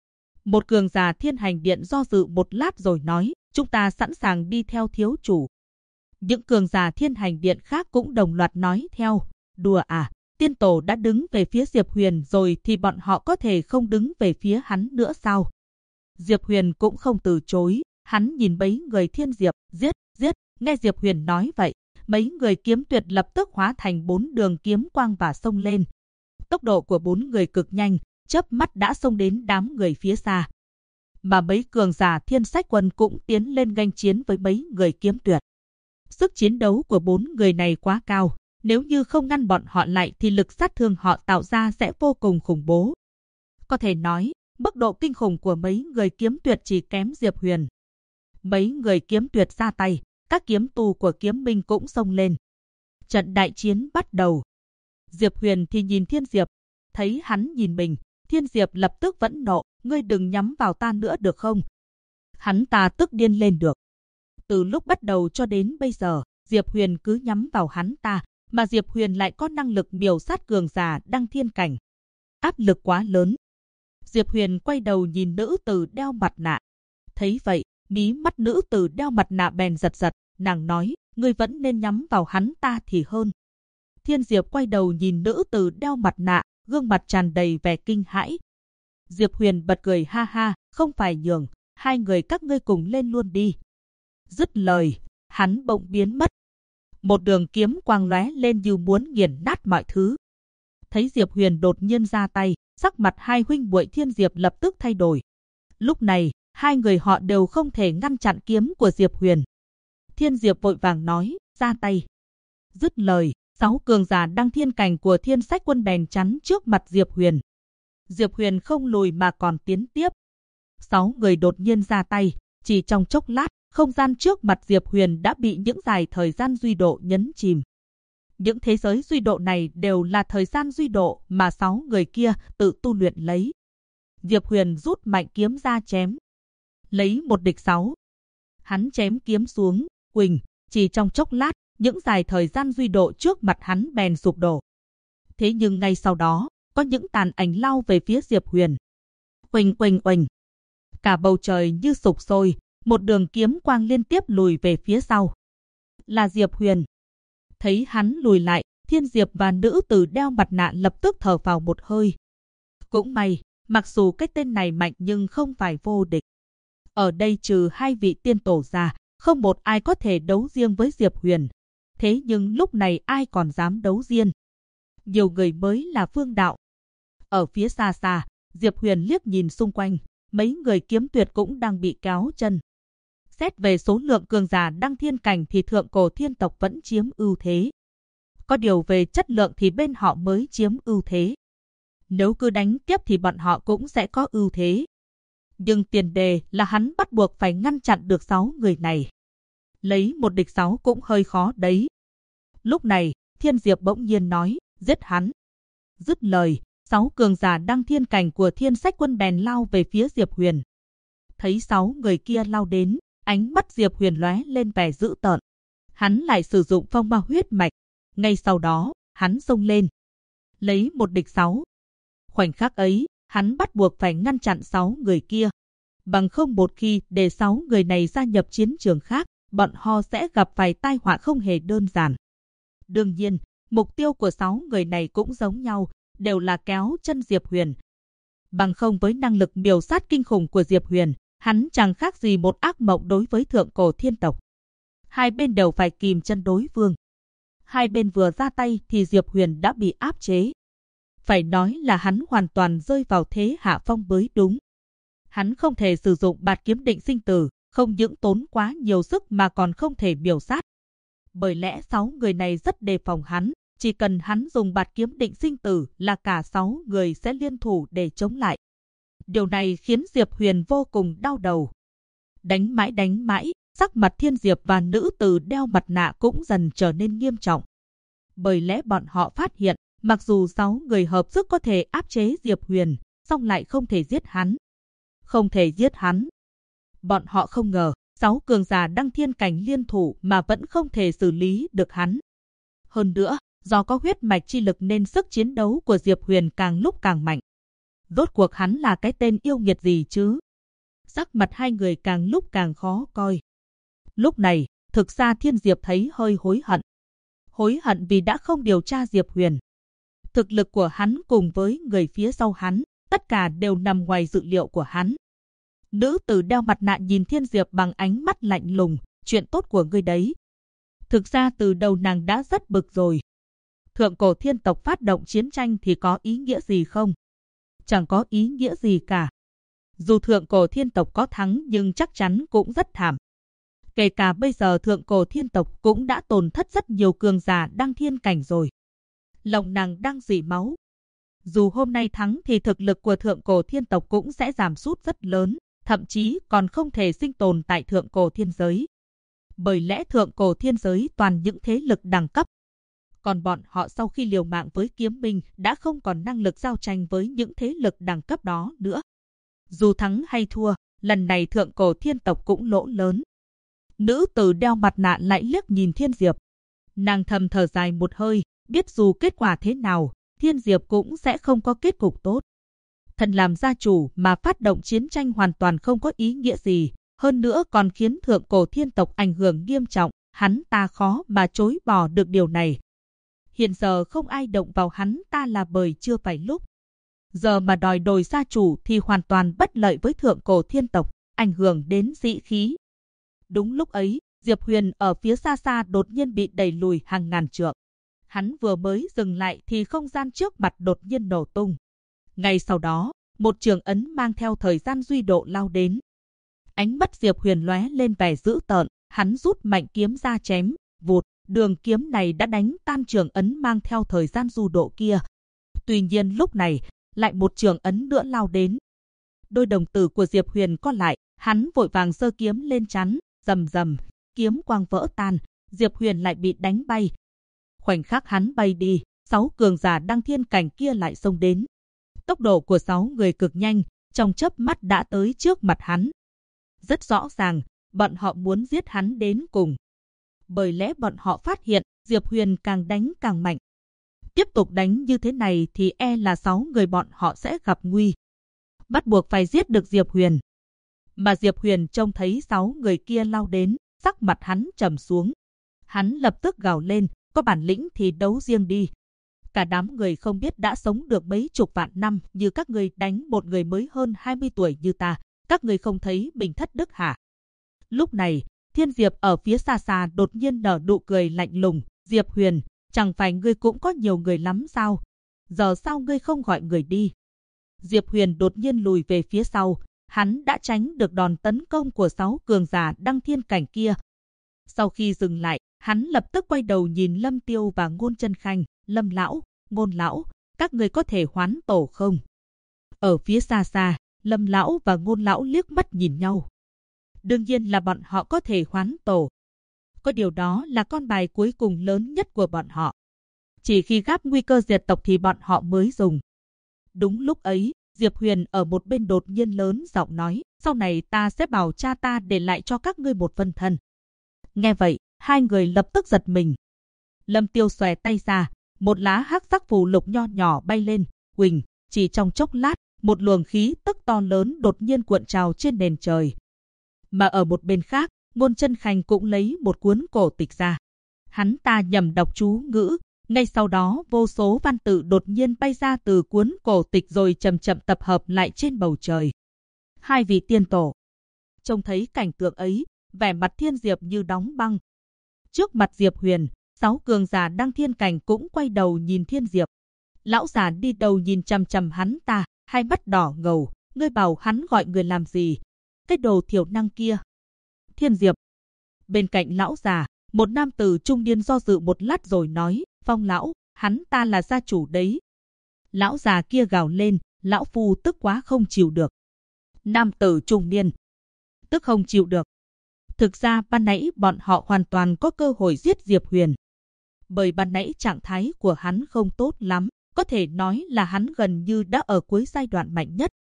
Một cường giả Thiên Hành Điện do dự một lát rồi nói, chúng ta sẵn sàng đi theo thiếu chủ. Những cường giả Thiên Hành Điện khác cũng đồng loạt nói theo, đùa à, tiên tổ đã đứng về phía Diệp Huyền rồi thì bọn họ có thể không đứng về phía hắn nữa sao? Diệp Huyền cũng không từ chối, hắn nhìn mấy người Thiên Diệp, giết, giết, nghe Diệp Huyền nói vậy, mấy người kiếm tuyệt lập tức hóa thành 4 đường kiếm quang và xông lên. Tốc độ của 4 người cực nhanh, chớp mắt đã xông đến đám người phía xa. Mà mấy cường giả Thiên Sách Quân cũng tiến lên nghênh chiến với mấy người kiếm tuyệt. Sức chiến đấu của 4 người này quá cao, nếu như không ngăn bọn họ lại thì lực sát thương họ tạo ra sẽ vô cùng khủng bố. Có thể nói, mức độ kinh khủng của mấy người kiếm tuyệt chỉ kém Diệp Huyền. Mấy người kiếm tuyệt ra tay, các kiếm tu của kiếm minh cũng xông lên. Trận đại chiến bắt đầu. Diệp Huyền thì nhìn Thiên Diệp, thấy hắn nhìn mình, Thiên Diệp lập tức vẫn nộ, ngươi đừng nhắm vào ta nữa được không? Hắn ta tức điên lên được. Từ lúc bắt đầu cho đến bây giờ, Diệp Huyền cứ nhắm vào hắn ta, mà Diệp Huyền lại có năng lực miểu sát cường giả đăng thiên cảnh. Áp lực quá lớn. Diệp Huyền quay đầu nhìn nữ tử đeo mặt nạ. Thấy vậy, mí mắt nữ tử đeo mặt nạ bèn giật giật, nàng nói, ngươi vẫn nên nhắm vào hắn ta thì hơn. Thiên Diệp quay đầu nhìn nữ tử đeo mặt nạ, gương mặt tràn đầy vẻ kinh hãi. Diệp Huyền bật cười ha ha, không phải nhường, hai người các ngươi cùng lên luôn đi. Dứt lời, hắn bỗng biến mất. Một đường kiếm quang lóe lên như muốn nghiền nát mọi thứ. Thấy Diệp Huyền đột nhiên ra tay, sắc mặt hai huynh muội Thiên Diệp lập tức thay đổi. Lúc này, hai người họ đều không thể ngăn chặn kiếm của Diệp Huyền. Thiên Diệp vội vàng nói, ra tay. Dứt lời, 6 cường giả đăng thiên cảnh của Thiên Sách Quân bèn chắn trước mặt Diệp Huyền. Diệp Huyền không lùi mà còn tiến tiếp. 6 người đột nhiên ra tay, chỉ trong chốc lát, không gian trước mặt Diệp Huyền đã bị những dải thời gian duy độ nhấn chìm. Những thế giới duy độ này đều là thời gian duy độ mà 6 người kia tự tu luyện lấy. Diệp Huyền rút mạnh kiếm ra chém. Lấy 1 địch 6. Hắn chém kiếm xuống, huỳnh, chỉ trong chốc lát, những dải thời gian duy độ trước mặt hắn bèn sụp đổ. Thế nhưng ngay sau đó, có những tàn ảnh lao về phía Diệp Huyền. Huỳnh huỳnh huỳnh. Cả bầu trời như sục sôi, một đường kiếm quang liên tiếp lùi về phía sau. Là Diệp Huyền. Thấy hắn lùi lại, Thiên Diệp và nữ tử đeo mặt nạ lập tức thở vào một hơi. Cũng may, mặc dù cái tên này mạnh nhưng không phải vô địch. Ở đây trừ hai vị tiên tổ ra, không một ai có thể đấu riêng với Diệp Huyền. Thế nhưng lúc này ai còn dám đấu riêng? Nhiều người mới là phương đạo. Ở phía xa xa, Diệp Huyền liếc nhìn xung quanh, mấy người kiếm tuyệt cũng đang bị kéo chân. Xét về số lượng cường giả đăng thiên cảnh thì thượng cổ thiên tộc vẫn chiếm ưu thế. Có điều về chất lượng thì bên họ mới chiếm ưu thế. Nếu cứ đánh tiếp thì bọn họ cũng sẽ có ưu thế. Nhưng tiền đề là hắn bắt buộc phải ngăn chặn được 6 người này. Lấy 1 địch 6 cũng hơi khó đấy. Lúc này, Thiên Diệp bỗng nhiên nói, giết hắn. Dứt lời, 6 cường giả đăng thiên cảnh của Thiên Sách Quân bèn lao về phía Diệp Huyền. Thấy 6 người kia lao đến, ánh mắt Diệp Huyền lóe lên vẻ dữ tợn. Hắn lại sử dụng phong ma huyết mạch. Ngay sau đó, hắn xông lên. Lấy 1 địch 6. Khoảnh khắc ấy, hắn bắt buộc phải ngăn chặn 6 người kia. Bằng không một khi để 6 người này gia nhập chiến trường khác, bọn họ sẽ gặp phải tai họa không hề đơn giản. Đương nhiên, mục tiêu của 6 người này cũng giống nhau, đều là kéo chân Diệp Huyền. Bằng không với năng lực miểu sát kinh khủng của Diệp Huyền, hắn chẳng khác gì một ác mộng đối với thượng cổ thiên tộc. Hai bên đều phải kìm chân đối phương. Hai bên vừa ra tay thì Diệp Huyền đã bị áp chế. Phải nói là hắn hoàn toàn rơi vào thế hạ phong mới đúng. Hắn không thể sử dụng bạt kiếm định sinh tử, không những tốn quá nhiều sức mà còn không thể miểu sát. Bởi lẽ 6 người này rất đề phòng hắn, chỉ cần hắn dùng bạt kiếm định sinh tử là cả 6 người sẽ liên thủ để chống lại. Điều này khiến Diệp Huyền vô cùng đau đầu. Đánh mãi, sắc mặt Thiên Diệp và nữ tử đeo mặt nạ cũng dần trở nên nghiêm trọng. Bởi lẽ bọn họ phát hiện, mặc dù 6 người hợp sức có thể áp chế Diệp Huyền, song lại không thể giết hắn. Không thể giết hắn. Bọn họ không ngờ, 6 cường giả đăng thiên cảnh liên thủ mà vẫn không thể xử lý được hắn. Hơn nữa, do có huyết mạch chi lực nên sức chiến đấu của Diệp Huyền càng lúc càng mạnh. Rốt cuộc hắn là cái tên yêu nghiệt gì chứ? Sắc mặt hai người càng lúc càng khó coi. Lúc này, thực ra Thiên Diệp thấy hơi hối hận. Hối hận vì đã không điều tra Diệp Huyền. Thực lực của hắn cùng với người phía sau hắn, tất cả đều nằm ngoài dự liệu của hắn. Nữ tử đeo mặt nạ nhìn Thiên Diệp bằng ánh mắt lạnh lùng, chuyện tốt của ngươi đấy. Thực ra từ đầu nàng đã rất bực rồi. Thượng cổ thiên tộc phát động chiến tranh thì có ý nghĩa gì không? Chẳng có ý nghĩa gì cả. Dù thượng cổ thiên tộc có thắng nhưng chắc chắn cũng rất thảm. Kể cả bây giờ thượng cổ thiên tộc cũng đã tổn thất rất nhiều cường giả đăng thiên cảnh rồi. Lòng nàng đang rỉ máu. Dù hôm nay thắng thì thực lực của thượng cổ thiên tộc cũng sẽ giảm sút rất lớn, thậm chí còn không thể sinh tồn tại thượng cổ thiên giới. Bởi lẽ thượng cổ thiên giới toàn những thế lực đẳng cấp. Còn bọn họ sau khi liều mạng với kiếm binh đã không còn năng lực giao tranh với những thế lực đẳng cấp đó nữa. Dù thắng hay thua, lần này thượng cổ thiên tộc cũng lỗ lớn. Nữ tử đeo mặt nạ lại liếc nhìn Thiên Diệp. Nàng thầm thở dài một hơi, biết dù kết quả thế nào, Thiên Diệp cũng sẽ không có kết cục tốt. Thần làm gia chủ mà phát động chiến tranh hoàn toàn không có ý nghĩa gì, hơn nữa còn khiến thượng cổ thiên tộc ảnh hưởng nghiêm trọng, hắn ta khó mà chối bỏ được điều này. Hiện giờ không ai động vào hắn ta là bởi chưa phải lúc. Giờ mà đòi đổi gia chủ thì hoàn toàn bất lợi với thượng cổ thiên tộc, ảnh hưởng đến sĩ khí. Đúng lúc ấy, Diệp Huyền ở phía xa xa đột nhiên bị đẩy lùi hàng ngàn trượng. Hắn vừa mới dừng lại thì không gian trước mặt đột nhiên nổ tung. Ngay sau đó, một trường ấn mang theo thời gian duy độ lao đến. Ánh mắt Diệp Huyền lóe lên vẻ dữ tợn, hắn rút mạnh kiếm ra chém, vụt, đường kiếm này đã đánh tan trường ấn mang theo thời gian du độ kia. Tuy nhiên lúc này, lại một trường ấn nữa lao đến. Đôi đồng tử của Diệp Huyền co lại, hắn vội vàng giơ kiếm lên chắn, rầm rầm, kiếm quang vỡ tan, Diệp Huyền lại bị đánh bay. Khoảnh khắc hắn bay đi, 6 cường giả đăng thiên cảnh kia lại xông đến. Tốc độ của 6 người cực nhanh, trong chớp mắt đã tới trước mặt hắn. Rất rõ ràng, bọn họ muốn giết hắn đến cùng. Bởi lẽ bọn họ phát hiện, Diệp Huyền càng đánh càng mạnh. Tiếp tục đánh như thế này thì e là 6 người bọn họ sẽ gặp nguy. Bắt buộc phải giết được Diệp Huyền. Mà Diệp Huyền trông thấy 6 người kia lao đến, sắc mặt hắn trầm xuống. Hắn lập tức gào lên, có bản lĩnh thì đấu riêng đi. Cả đám người không biết đã sống được mấy chục vạn năm như các người đánh một người mới hơn 20 tuổi như ta. Các người không thấy mình thất đức hả? Lúc này, Thiên Diệp ở phía xa xa đột nhiên nở nụ cười lạnh lùng. Diệp Huyền, chẳng phải ngươi cũng có nhiều người lắm sao? Giờ sao ngươi không gọi người đi? Diệp Huyền đột nhiên lùi về phía sau. Hắn đã tránh được đòn tấn công của 6 cường giả đăng thiên cảnh kia. Sau khi dừng lại, hắn lập tức quay đầu nhìn Lâm Tiêu và Ngôn Chân Khanh. Lâm lão, Ngôn lão, các người có thể hoán tổ không? Ở phía xa xa, Lâm lão và Ngôn lão liếc mắt nhìn nhau. Đương nhiên là bọn họ có thể hoán tổ. Có điều đó là con bài cuối cùng lớn nhất của bọn họ. Chỉ khi gặp nguy cơ diệt tộc thì bọn họ mới dùng. Đúng lúc ấy, Diệp Huyền ở một bên đột nhiên lớn giọng nói, sau này ta sẽ bảo cha ta để lại cho các ngươi một phân thân. Nghe vậy, hai người lập tức giật mình. Lâm Tiêu xòe tay ra, một lá hắc sắc phù lục nho nhỏ bay lên, huỳnh, chỉ trong chốc lát, một luồng khí tức to lớn đột nhiên cuộn trào trên nền trời. Mà ở một bên khác, Ngôn Chân Khanh cũng lấy một cuốn cổ tịch ra. Hắn ta nhầm đọc chú ngữ, ngay sau đó vô số văn tự đột nhiên bay ra từ cuốn cổ tịch rồi chậm chậm tập hợp lại trên bầu trời. Hai vị tiên tổ. Trông thấy cảnh tượng ấy, vẻ mặt Thiên Diệp như đóng băng. Trước mặt Diệp Huyền, 6 cường giả đăng thiên cảnh cũng quay đầu nhìn Thiên Diệp. Lão già đi đầu nhìn chằm chằm hắn ta, hai mắt đỏ ngầu, ngươi bảo hắn gọi người làm gì? Cái đồ thiểu năng kia. Thiên Diệp. Bên cạnh lão già, một nam tử trung niên do dự một lát rồi nói, Phong lão, hắn ta là gia chủ đấy. Lão già kia gào lên, lão phu tức quá không chịu được. Nam tử trung niên. Tức không chịu được. Thực ra ban nãy bọn họ hoàn toàn có cơ hội giết Diệp Huyền. Bởi ban nãy trạng thái của hắn không tốt lắm, có thể nói là hắn gần như đã ở cuối giai đoạn mạnh nhất.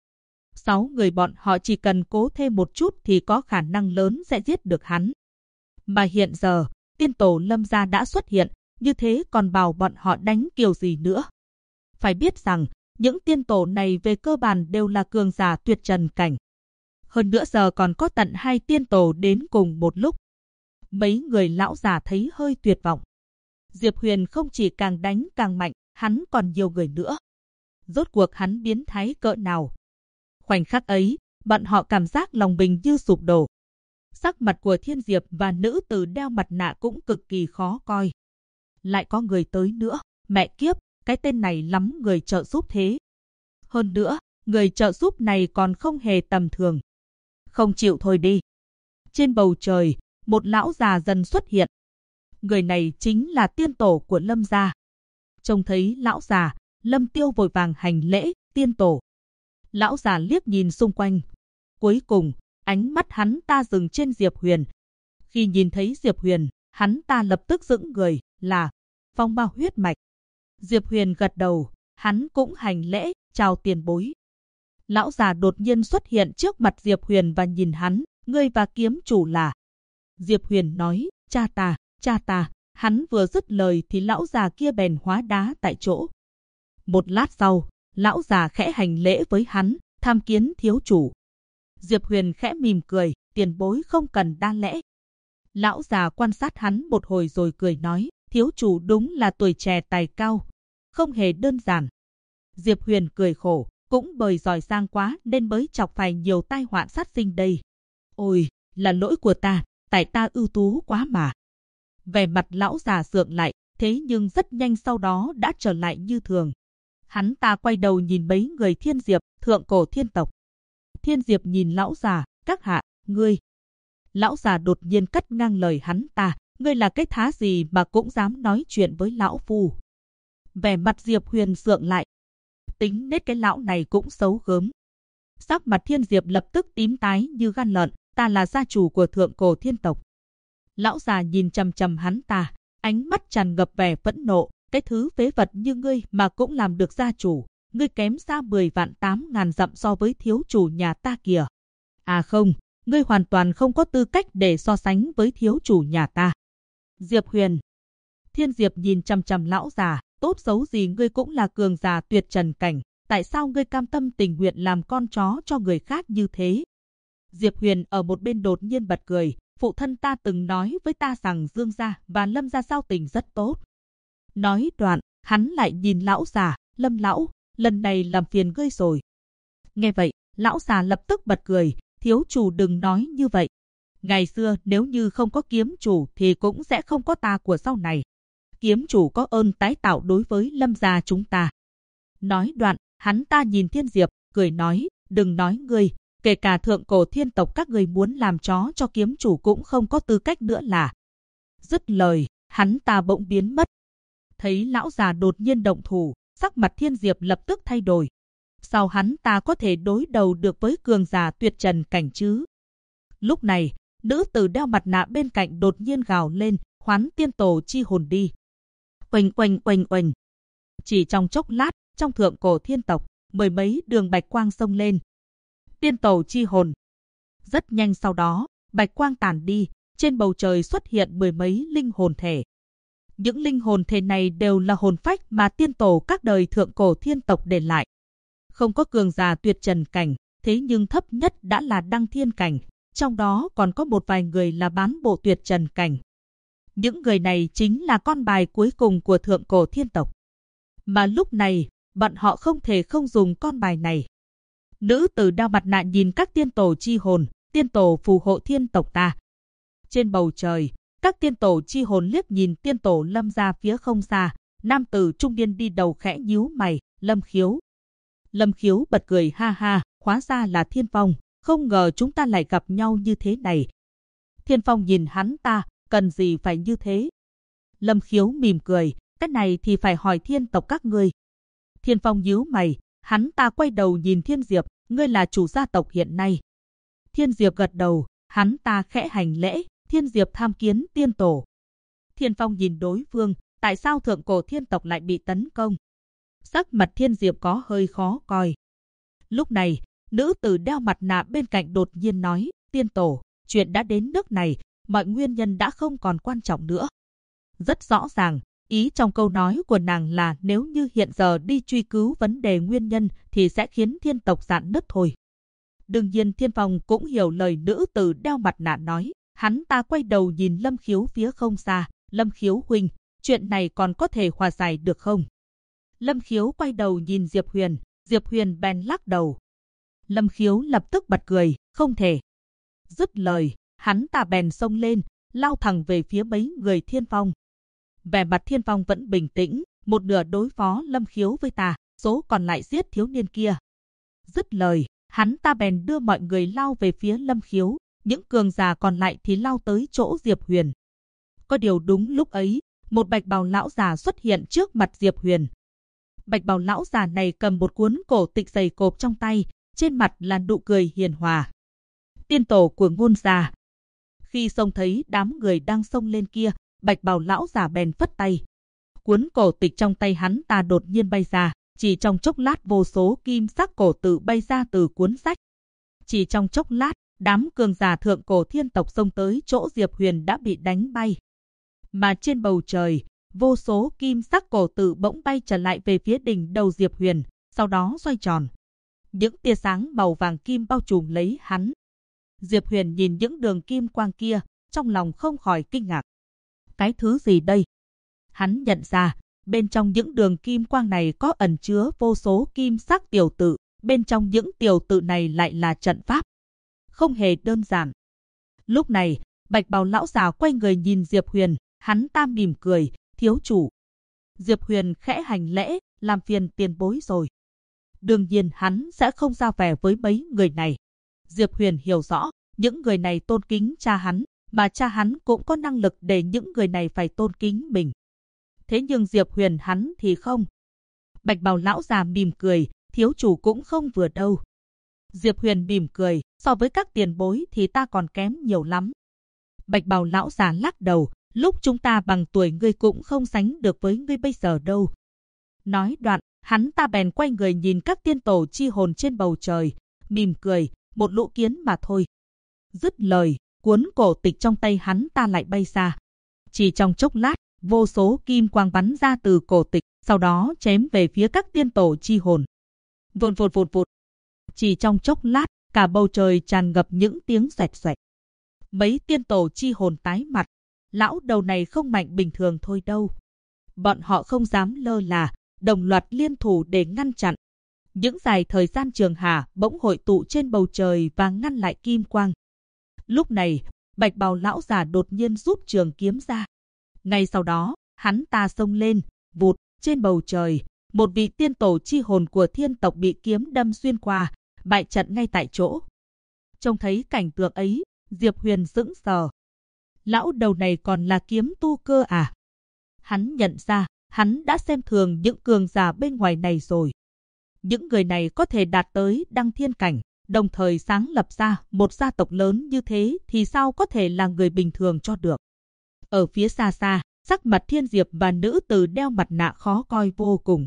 6 người bọn họ chỉ cần cố thêm một chút thì có khả năng lớn sẽ giết được hắn. Mà hiện giờ, tiên tổ Lâm gia đã xuất hiện, như thế còn bảo bọn họ đánh kiểu gì nữa. Phải biết rằng, những tiên tổ này về cơ bản đều là cường giả tuyệt trần cảnh. Hơn nữa giờ còn có tận 2 tiên tổ đến cùng một lúc. Mấy người lão già thấy hơi tuyệt vọng. Diệp Huyền không chỉ càng đánh càng mạnh, hắn còn nhiều người nữa. Rốt cuộc hắn biến thái cỡ nào? Khoảnh khắc ấy, bọn họ cảm giác lòng mình như sụp đổ. Sắc mặt của Thiên Diệp và nữ tử đeo mặt nạ cũng cực kỳ khó coi. Lại có người tới nữa, mẹ kiếp, cái tên này lắm người trợ giúp thế. Hơn nữa, người trợ giúp này còn không hề tầm thường. Không chịu thôi đi. Trên bầu trời, một lão già dần xuất hiện. Người này chính là tiên tổ của Lâm gia. Trông thấy lão già, Lâm Tiêu vội vàng hành lễ, tiên tổ. Lão già liếc nhìn xung quanh. Cuối cùng, ánh mắt hắn ta dừng trên Diệp Huyền. Khi nhìn thấy Diệp Huyền, hắn ta lập tức sững người, là phong ma huyết mạch. Diệp Huyền gật đầu, hắn cũng hành lễ, chào tiền bối. Lão già đột nhiên xuất hiện trước mặt Diệp Huyền và nhìn hắn, ngươi và kiếm chủ là. Diệp Huyền nói, cha ta, hắn vừa dứt lời thì lão già kia bèn hóa đá tại chỗ. Một lát sau, lão già khẽ hành lễ với hắn, tham kiến thiếu chủ. Diệp Huyền khẽ mỉm cười, tiền bối không cần đa lễ. Lão già quan sát hắn một hồi rồi cười nói, thiếu chủ đúng là tuổi trẻ tài cao, không hề đơn giản. Diệp Huyền cười khổ, cũng bởi giỏi giang quá nên mới chọc phải nhiều tai họa sát sinh đây. Ôi, là lỗi của ta, tại ta ưu tú quá mà. Vẻ mặt lão già sượng lại, thế nhưng rất nhanh sau đó đã trở lại như thường. Hắn ta quay đầu nhìn mấy người Thiên Diệp, thượng cổ thiên tộc. Thiên Diệp nhìn lão già, các hạ, ngươi. Lão già đột nhiên cắt ngang lời hắn ta, ngươi là cái thá gì mà cũng dám nói chuyện với lão phu. Vẻ mặt Diệp Huyền sượng lại. Tính nết cái lão này cũng xấu gớm. Sắc mặt Thiên Diệp lập tức tím tái như gan lợn, ta là gia chủ của thượng cổ thiên tộc. Lão già nhìn chằm chằm hắn ta, ánh mắt tràn ngập vẻ phẫn nộ, cái thứ phế vật như ngươi mà cũng làm được gia chủ, ngươi kém xa 10 vạn 8.000 dặm so với thiếu chủ nhà ta kìa. À không, ngươi hoàn toàn không có tư cách để so sánh với thiếu chủ nhà ta. Diệp Huyền. Thiên Diệp nhìn chằm chằm lão già, tốt xấu gì ngươi cũng là cường giả tuyệt trần cảnh, tại sao ngươi cam tâm tình nguyện làm con chó cho người khác như thế? Diệp Huyền ở một bên đột nhiên bật cười, phụ thân ta từng nói với ta rằng Dương gia và Lâm gia giao tình rất tốt. Nói đoạn, hắn lại nhìn lão già, Lâm lão, lần này làm phiền ngươi rồi. Nghe vậy, lão già lập tức bật cười, thiếu chủ đừng nói như vậy. Ngày xưa nếu như không có kiếm chủ thì cũng sẽ không có ta của sau này. Kiếm chủ có ơn tái tạo đối với Lâm gia chúng ta. Nói đoạn, hắn ta nhìn Thiên Diệp, cười nói, đừng nói ngươi, kể cả thượng cổ thiên tộc các người muốn làm chó cho kiếm chủ cũng không có tư cách nữa là. Dứt lời, hắn ta bỗng biến mất. Thấy lão già đột nhiên động thủ, sắc mặt Thiên Diệp lập tức thay đổi. Sao hắn ta có thể đối đầu được với cường giả tuyệt trần cảnh chứ? Lúc này, nữ tử đeo mặt nạ bên cạnh đột nhiên gào lên, hoán tiên tổ chi hồn đi. Oanh oanh oanh oanh. Chỉ trong chốc lát, trong thượng cổ thiên tộc, mười mấy đường bạch quang xông lên. Tiên tổ chi hồn. Rất nhanh sau đó, bạch quang tản đi, trên bầu trời xuất hiện mười mấy linh hồn thể. Những linh hồn thể này đều là hồn phách mà tiên tổ các đời thượng cổ thiên tộc để lại. Không có cường giả tuyệt trần cảnh, thế nhưng thấp nhất đã là đăng thiên cảnh, trong đó còn có một vài người là bán bộ tuyệt trần cảnh. Những người này chính là con bài cuối cùng của thượng cổ thiên tộc. Mà lúc này, bọn họ không thể không dùng con bài này. Nữ tử đeo mặt nạ nhìn các tiên tổ chi hồn, tiên tổ phù hộ thiên tộc ta. Trên bầu trời, các tiên tổ chi hồn liếc nhìn tiên tổ Lâm ra phía không xa, nam tử trung niên đi đầu khẽ nhíu mày, Lâm Khiếu. Lâm Khiếu bật cười ha ha, hóa ra là Thiên Phong, không ngờ chúng ta lại gặp nhau như thế này. Thiên Phong nhìn hắn ta, cần gì phải như thế? Lâm Khiếu mỉm cười, cái này thì phải hỏi thiên tộc các ngươi. Thiên Phong nhíu mày, hắn ta quay đầu nhìn Thiên Diệp, ngươi là chủ gia tộc hiện nay. Thiên Diệp gật đầu, hắn ta khẽ hành lễ, Thiên Diệp tham kiến tiên tổ. Thiên Phong nhìn đối phương, tại sao thượng cổ thiên tộc lại bị tấn công? Sắc mặt Thiên Diệp có hơi khó coi. Lúc này, nữ tử đeo mặt nạ bên cạnh đột nhiên nói, tiên tổ, chuyện đã đến nước này, mọi nguyên nhân đã không còn quan trọng nữa. Rất rõ ràng, ý trong câu nói của nàng là nếu như hiện giờ đi truy cứu vấn đề nguyên nhân thì sẽ khiến thiên tộc rạn nứt thôi. Đương nhiên Thiên Phong cũng hiểu lời nữ tử đeo mặt nạ nói, hắn ta quay đầu nhìn Lâm Khiếu phía không xa, Lâm Khiếu huynh, chuyện này còn có thể hòa giải được không? Lâm Khiếu quay đầu nhìn Diệp Huyền bèn lắc đầu. Lâm Khiếu lập tức bật cười, không thể. Dứt lời, hắn ta bèn xông lên, lao thẳng về phía mấy người Thiên Phong. Vẻ mặt Thiên Phong vẫn bình tĩnh, một nửa đối phó Lâm Khiếu với ta, số còn lại giết thiếu niên kia. Dứt lời, hắn ta bèn đưa mọi người lao về phía Lâm Khiếu, những cường giả còn lại thì lao tới chỗ Diệp Huyền. Có điều đúng lúc ấy, một bạch bào lão già xuất hiện trước mặt Diệp Huyền. Bạch bào lão già này cầm một cuốn cổ tịch dày cộp trong tay, trên mặt là nụ cười hiền hòa. Tiên tổ của Ngôn gia. Khi xông thấy đám người đang xông lên kia, bạch bào lão già bèn phất tay. Cuốn cổ tịch trong tay hắn ta đột nhiên bay ra, chỉ trong chốc lát vô số kim sắc cổ tự bay ra từ cuốn sách. Chỉ trong chốc lát, đám cường giả thượng cổ thiên tộc xông tới chỗ Diệp Huyền đã bị đánh bay. Mà trên bầu trời, vô số kim sắc cổ tự bỗng bay trở lại về phía đỉnh đầu Diệp Huyền, sau đó xoay tròn. Những tia sáng màu vàng kim bao trùm lấy hắn. Diệp Huyền nhìn những đường kim quang kia, trong lòng không khỏi kinh ngạc. Cái thứ gì đây? Hắn nhận ra, bên trong những đường kim quang này có ẩn chứa vô số kim sắc tiểu tự, bên trong những tiểu tự này lại là trận pháp. Không hề đơn giản. Lúc này, bạch bào lão già quay người nhìn Diệp Huyền, hắn ta mỉm cười, thiếu chủ. Diệp Huyền khẽ hành lễ, làm phiền tiền bối rồi. Đương nhiên hắn sẽ không ra vẻ với mấy người này. Diệp Huyền hiểu rõ, những người này tôn kính cha hắn, mà cha hắn cũng có năng lực để những người này phải tôn kính mình. Thế nhưng Diệp Huyền hắn thì không. Bạch bào lão già mỉm cười, thiếu chủ cũng không vừa đâu. Diệp Huyền mỉm cười, so với các tiền bối thì ta còn kém nhiều lắm. Bạch bào lão già lắc đầu, lúc chúng ta bằng tuổi ngươi cũng không sánh được với ngươi bây giờ đâu. Nói đoạn, hắn ta bèn quay người nhìn các tiên tổ chi hồn trên bầu trời, mỉm cười, một lũ kiến mà thôi. Dứt lời, cuốn cổ tịch trong tay hắn ta lại bay ra. Chỉ trong chốc lát, vô số kim quang bắn ra từ cổ tịch, sau đó chém về phía các tiên tổ chi hồn. Vụt vụt vụt vụt. Chỉ trong chốc lát, cả bầu trời tràn ngập những tiếng xoẹt xoẹt. Mấy tiên tổ chi hồn tái mặt. Lão đầu này không mạnh bình thường thôi đâu. Bọn họ không dám lơ là, đồng loạt liên thủ để ngăn chặn. Những dải thời gian trường hà bỗng hội tụ trên bầu trời và ngăn lại kim quang. Lúc này, bạch bào lão già đột nhiên rút trường kiếm ra. Ngay sau đó, hắn ta xông lên, vụt, trên bầu trời. Một vị tiên tổ chi hồn của thiên tộc bị kiếm đâm xuyên qua, bại trận ngay tại chỗ. Trông thấy cảnh tượng ấy, Diệp Huyền sững sờ. Lão đầu này còn là kiếm tu cơ à? Hắn nhận ra, hắn đã xem thường những cường giả bên ngoài này rồi. Những người này có thể đạt tới đăng thiên cảnh, đồng thời sáng lập ra một gia tộc lớn như thế thì sao có thể là người bình thường cho được. Ở phía xa xa, sắc mặt Thiên Diệp và nữ tử đeo mặt nạ khó coi vô cùng.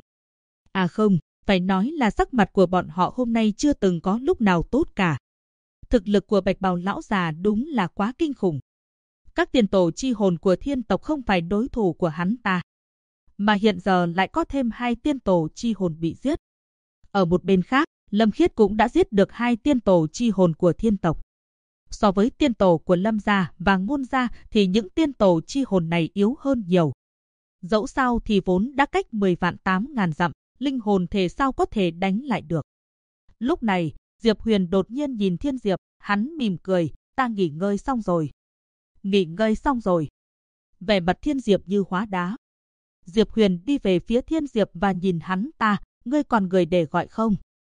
À không, phải nói là sắc mặt của bọn họ hôm nay chưa từng có lúc nào tốt cả. Thực lực của bạch bào lão già đúng là quá kinh khủng. Các tiền tổ chi hồn của thiên tộc không phải đối thủ của hắn ta. Mà hiện giờ lại có thêm 2 tiên tổ chi hồn bị giết. Ở một bên khác, Lâm Khiết cũng đã giết được 2 tiên tổ chi hồn của thiên tộc. So với tiên tổ của Lâm gia và Ngôn gia thì những tiên tổ chi hồn này yếu hơn nhiều. Dẫu sao thì vốn đã cách 10 vạn 8 ngàn dặm, linh hồn thể sao có thể đánh lại được. Lúc này, Diệp Huyền đột nhiên nhìn Thiên Diệp, hắn mỉm cười, ta nghỉ ngơi xong rồi. Nghỉ ngơi xong rồi. Vẻ mặt Thiên Diệp như hóa đá. Diệp Huyền đi về phía Thiên Diệp và nhìn hắn ta, ngươi còn người để gọi không?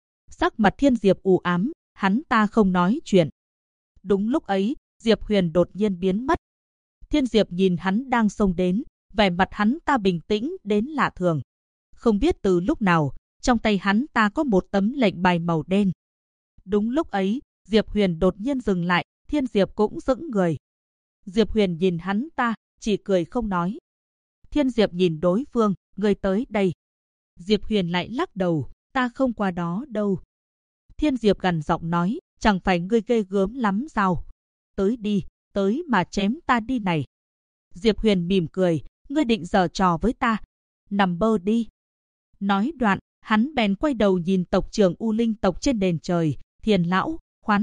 Sắc mặt Thiên Diệp u ám, hắn ta không nói chuyện. Đúng lúc ấy, Diệp Huyền đột nhiên biến mất. Thiên Diệp nhìn hắn đang xông đến, vẻ mặt hắn ta bình tĩnh đến lạ thường. Không biết từ lúc nào, trong tay hắn ta có một tấm lệnh bài màu đen. Đúng lúc ấy, Diệp Huyền đột nhiên dừng lại, Thiên Diệp cũng sững người. Diệp Huyền nhìn hắn ta, chỉ cười không nói. Thiên Diệp nhìn đối phương, người tới đây. Diệp Huyền lại lắc đầu, ta không qua đó đâu. Thiên Diệp gằn giọng nói, chẳng phải ngươi ghê gớm lắm sao? Tới đi, tới mà chém ta đi này. Diệp Huyền mỉm cười, ngươi định giở trò với ta. Nằm mơ đi. Nói đoạn, hắn bèn quay đầu nhìn tộc trưởng U Linh tộc trên nền trời, Thiền lão,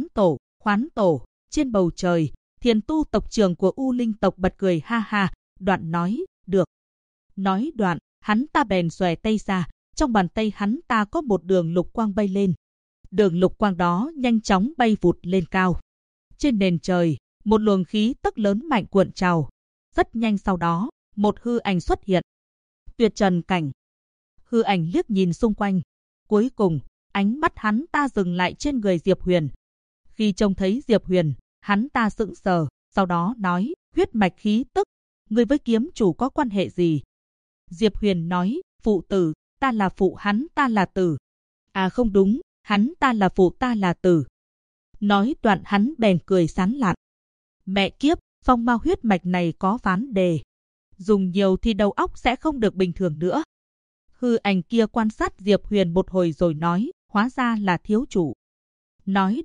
khoán tổ, trên bầu trời. Thiền tu tộc trưởng của U Linh tộc bật cười ha ha, đoạn nói, được. Nói đoạn, hắn ta bèn xòe tay ra, trong bàn tay hắn ta có một đường lục quang bay lên. Đường lục quang đó nhanh chóng bay vụt lên cao. Trên nền trời, một luồng khí tức lớn mạnh cuộn trào. Rất nhanh sau đó, một hư ảnh xuất hiện. Tuyệt trần cảnh. Hư ảnh liếc nhìn xung quanh. Cuối cùng, ánh mắt hắn ta dừng lại trên người Diệp Huyền. Khi trông thấy Diệp Huyền, hắn ta sững sờ, sau đó nói, huyết mạch khí tức, người với kiếm chủ có quan hệ gì? Diệp Huyền nói, phụ tử, ta là phụ hắn ta là tử. À không đúng, hắn ta là phụ ta là tử. Nói đoạn hắn bèn cười sán lạn. Mẹ kiếp, phong ma huyết mạch này có vấn đề. Dùng nhiều thì đầu óc sẽ không được bình thường nữa. Hư ảnh kia quan sát Diệp Huyền một hồi rồi nói, hóa ra là thiếu chủ. Nói đoạn,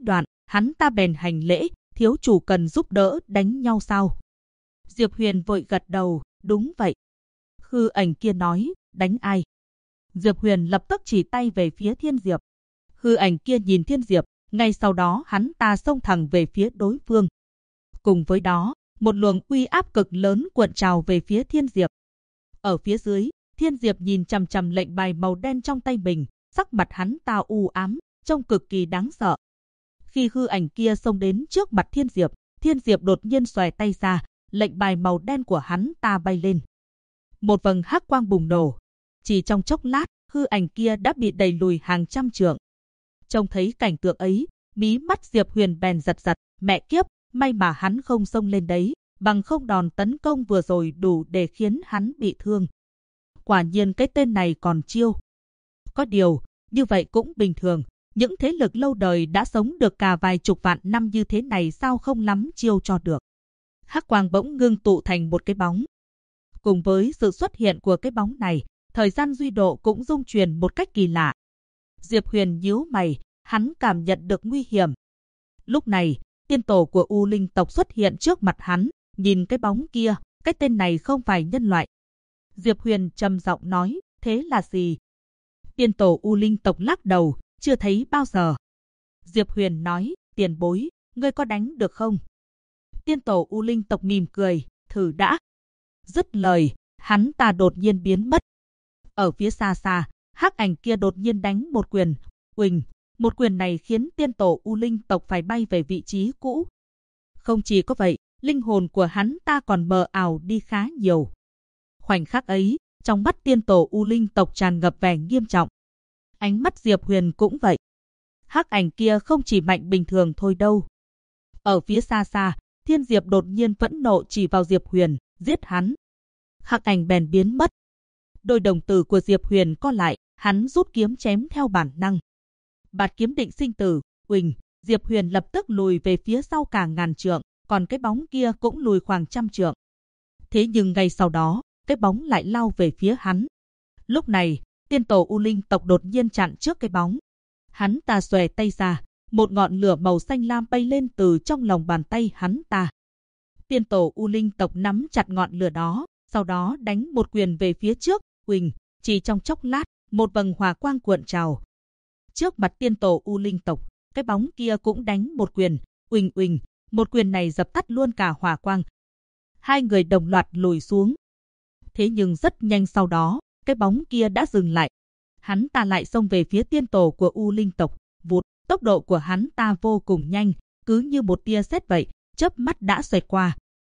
hắn ta bèn hành lễ, thiếu chủ cần giúp đỡ đánh nhau sao? Diệp Huyền vội gật đầu, đúng vậy. Hư ảnh kia nói, đánh ai? Diệp Huyền lập tức chỉ tay về phía Thiên Diệp. Hư ảnh kia nhìn Thiên Diệp, ngay sau đó hắn ta xông thẳng về phía đối phương. Cùng với đó, một luồng uy áp cực lớn cuộn trào về phía Thiên Diệp. Ở phía dưới, Thiên Diệp nhìn chằm chằm lệnh bài màu đen trong tay mình, sắc mặt hắn ta u ám, trông cực kỳ đáng sợ. Khi hư ảnh kia xông đến trước mặt Thiên Diệp đột nhiên xòe tay ra, lệnh bài màu đen của hắn ta bay lên. Một vầng hắc quang bùng nổ. Chỉ trong chốc lát, hư ảnh kia đã bị đẩy lùi hàng trăm trượng. Trông thấy cảnh tượng ấy, mí mắt Diệp Huyền bèn giật giật, mẹ kiếp, may mà hắn không xông lên đấy, bằng không đòn tấn công vừa rồi đủ để khiến hắn bị thương. Quả nhiên cái tên này còn chiêu. Có điều, như vậy cũng bình thường, những thế lực lâu đời đã sống được cả vài chục vạn năm như thế này sao không lắm chiêu cho được. Hắc quang bỗng ngưng tụ thành một cái bóng. Cùng với sự xuất hiện của cái bóng này, thời gian duy độ cũng rung chuyển một cách kỳ lạ. Diệp Huyền nhíu mày, hắn cảm nhận được nguy hiểm. Lúc này, tiên tổ của U Linh tộc xuất hiện trước mặt hắn, nhìn cái bóng kia, cái tên này không phải nhân loại. Diệp Huyền trầm giọng nói, thế là gì? Tiên tổ U Linh tộc lắc đầu, chưa thấy bao giờ. Diệp Huyền nói, tiền bối, ngươi có đánh được không? Tiên tổ U Linh tộc mỉm cười, thử đã. Dứt lời, hắn ta đột nhiên biến mất. Ở phía xa xa, hắc ảnh kia đột nhiên đánh một quyền, uỳnh, một quyền này khiến tiên tổ U Linh tộc phải bay về vị trí cũ. Không chỉ có vậy, linh hồn của hắn ta còn mờ ảo đi khá nhiều. Khoảnh khắc ấy, trong mắt tiên tổ U Linh tộc tràn ngập vẻ nghiêm trọng. Ánh mắt Diệp Huyền cũng vậy. Hắc ảnh kia không chỉ mạnh bình thường thôi đâu. Ở phía xa xa, Thiên Diệp đột nhiên phẫn nộ chỉ vào Diệp Huyền, giết hắn. Hắc ảnh bèn biến mất. Đôi đồng tử của Diệp Huyền co lại, hắn rút kiếm chém theo bản năng. Bạt kiếm định sinh tử, uỳnh, Diệp Huyền lập tức lùi về phía sau cả ngàn trượng, còn cái bóng kia cũng lùi khoảng trăm trượng. Thế nhưng ngay sau đó, cái bóng lại lao về phía hắn. Lúc này, tiên tổ U Linh tộc đột nhiên chặn trước cái bóng. Hắn ta xòe tay ra, một ngọn lửa màu xanh lam bay lên từ trong lòng bàn tay hắn ta. Tiên tổ U Linh tộc nắm chặt ngọn lửa đó, sau đó đánh một quyền về phía trước, uỳnh, chỉ trong chốc lát, một vầng hỏa quang cuộn trào. Trước mặt tiên tổ U Linh tộc, cái bóng kia cũng đánh một quyền, uỳnh uỳnh, một quyền này dập tắt luôn cả hỏa quang. Hai người đồng loạt lùi xuống. Thế nhưng rất nhanh sau đó, cái bóng kia đã dừng lại. Hắn ta lại xông về phía tiên tổ của U Linh tộc, vụt, tốc độ của hắn ta vô cùng nhanh, cứ như một tia sét vậy, chớp mắt đã xoẹt qua.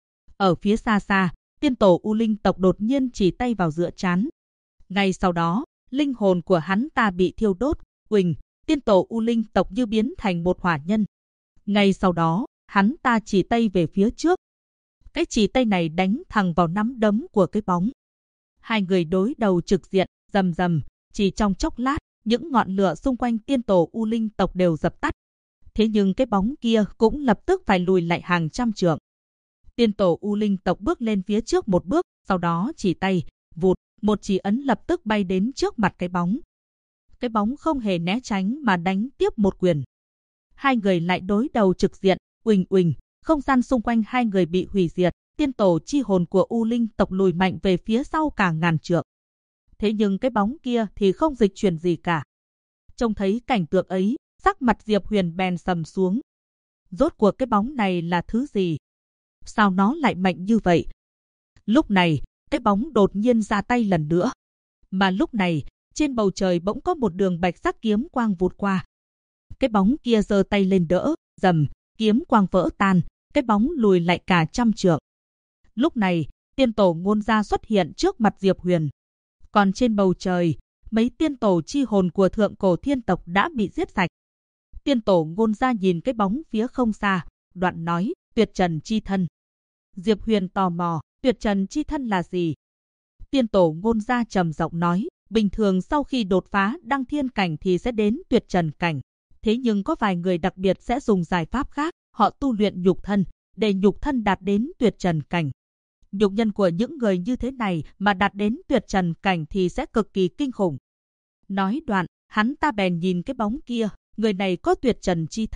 Ở phía xa xa, tiên tổ U Linh tộc đột nhiên chỉ tay vào giữa trán. Ngay sau đó, linh hồn của hắn ta bị thiêu đốt, uỳnh, tiên tổ U Linh tộc như biến thành một hỏa nhân. Ngay sau đó, hắn ta chỉ tay về phía trước. Cái chỉ tay này đánh thẳng vào nắm đấm của cái bóng. Hai người đối đầu trực diện, rầm rầm, chỉ trong chốc lát, những ngọn lửa xung quanh tiên tổ U Linh tộc đều dập tắt. Thế nhưng cái bóng kia cũng lập tức phải lùi lại hàng trăm trượng. Tiên tổ U Linh tộc bước lên phía trước một bước, sau đó chỉ tay, vụt, một chỉ ấn lập tức bay đến trước mặt cái bóng. Cái bóng không hề né tránh mà đánh tiếp một quyền. Hai người lại đối đầu trực diện, uỳnh uỳnh, không gian xung quanh hai người bị hủy diệt, tiên tổ chi hồn của U Linh tộc lùi mạnh về phía sau cả ngàn trượng. Thế nhưng cái bóng kia thì không dịch chuyển gì cả. Trông thấy cảnh tượng ấy, sắc mặt Diệp Huyền bèn sầm xuống. Rốt cuộc cái bóng này là thứ gì? Sao nó lại mạnh như vậy? Lúc này, cái bóng đột nhiên ra tay lần nữa. Mà lúc này, trên bầu trời bỗng có một đường bạch sắc kiếm quang vụt qua. Cái bóng kia giơ tay lên đỡ, rầm, kiếm quang vỡ tan, cái bóng lùi lại cả trăm trượng. Lúc này, tiên tổ Ngôn Gia xuất hiện trước mặt Diệp Huyền. Còn trên bầu trời, mấy tiên tổ chi hồn của thượng cổ thiên tộc đã bị giết sạch. Tiên tổ Ngôn Gia nhìn cái bóng phía không xa, đoạn nói, tuyệt trần chi thân. Diệp Huyền tò mò, tuyệt trần chi thân là gì? Tiên tổ Ngôn Gia trầm giọng nói, bình thường sau khi đột phá đăng thiên cảnh thì sẽ đến tuyệt trần cảnh. Thế nhưng có vài người đặc biệt sẽ dùng giải pháp khác, họ tu luyện nhục thân, để nhục thân đạt đến tuyệt trần cảnh. Nhục nhân của những người như thế này mà đạt đến tuyệt trần cảnh thì sẽ cực kỳ kinh khủng. Nói đoạn, hắn ta bèn nhìn cái bóng kia, người này có tuyệt trần chi thân,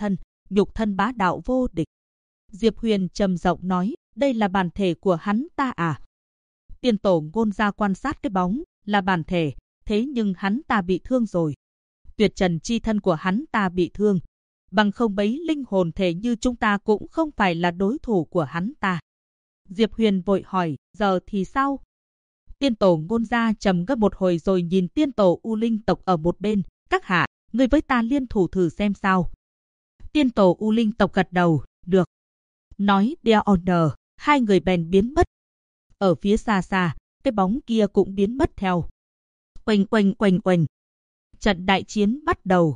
nhục thân bá đạo vô địch. Diệp Huyền trầm giọng nói, đây là bản thể của hắn ta à? Tiên tổ Ngôn Gia quan sát cái bóng, là bản thể, thế nhưng hắn ta bị thương rồi. Tuyệt trần chi thân của hắn ta bị thương, bằng không bấy linh hồn thể như chúng ta cũng không phải là đối thủ của hắn ta. Diệp Huyền vội hỏi, giờ thì sao? Tiên tổ Ngôn Gia trầm ngâm một hồi rồi nhìn tiên tổ U Linh tộc ở một bên, các hạ, ngươi với ta liên thủ thử xem sao. Tiên tổ U Linh tộc gật đầu, được. Nói Dear Honor, hai người bèn biến mất. Ở phía xa xa, cái bóng kia cũng biến mất theo. Oanh oanh oanh oanh. Trận đại chiến bắt đầu.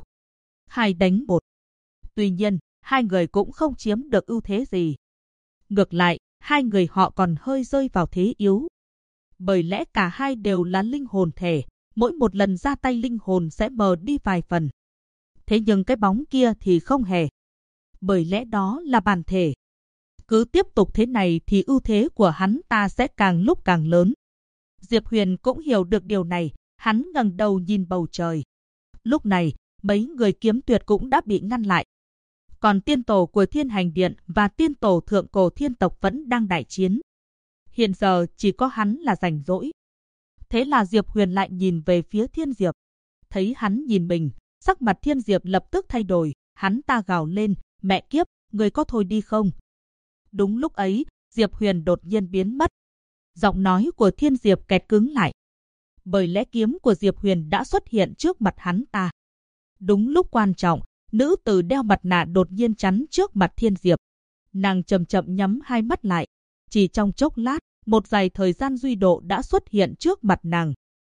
2 đánh 1. Tuy nhiên, hai người cũng không chiếm được ưu thế gì. Ngược lại, hai người họ còn hơi rơi vào thế yếu. Bởi lẽ cả hai đều là linh hồn thể, mỗi một lần ra tay linh hồn sẽ mờ đi vài phần. Thế nhưng cái bóng kia thì không hề. Bởi lẽ đó là bản thể. Cứ tiếp tục thế này thì ưu thế của hắn ta sẽ càng lúc càng lớn. Diệp Huyền cũng hiểu được điều này, hắn ngẩng đầu nhìn bầu trời. Lúc này, mấy người kiếm tuyệt cũng đã bị ngăn lại. Còn tiên tổ của Thiên Hành Điện và tiên tổ Thượng Cổ Thiên Tộc vẫn đang đại chiến. Hiện giờ chỉ có hắn là rảnh rỗi. Thế là Diệp Huyền lại nhìn về phía Thiên Diệp. Thấy hắn nhìn mình, sắc mặt Thiên Diệp lập tức thay đổi, hắn ta gào lên, mẹ kiếp, người có thôi đi không? Đúng lúc ấy, Diệp Huyền đột nhiên biến mất. Giọng nói của Thiên Diệp kẹt cứng lại. Bởi lẽ kiếm của Diệp Huyền đã xuất hiện trước mặt hắn ta. Đúng lúc quan trọng, nữ tử đeo mặt nạ đột nhiên chắn trước mặt Thiên Diệp. Nàng chậm chậm nhắm hai mắt lại. Chỉ trong chốc lát, một dải thời gian duy độ đã xuất hiện trước mặt nàng.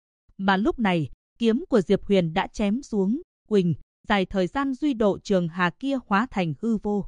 Mà lúc này, kiếm của Diệp Huyền đã chém xuống, quỳnh, dải thời gian duy độ trường hà kia hóa thành hư vô.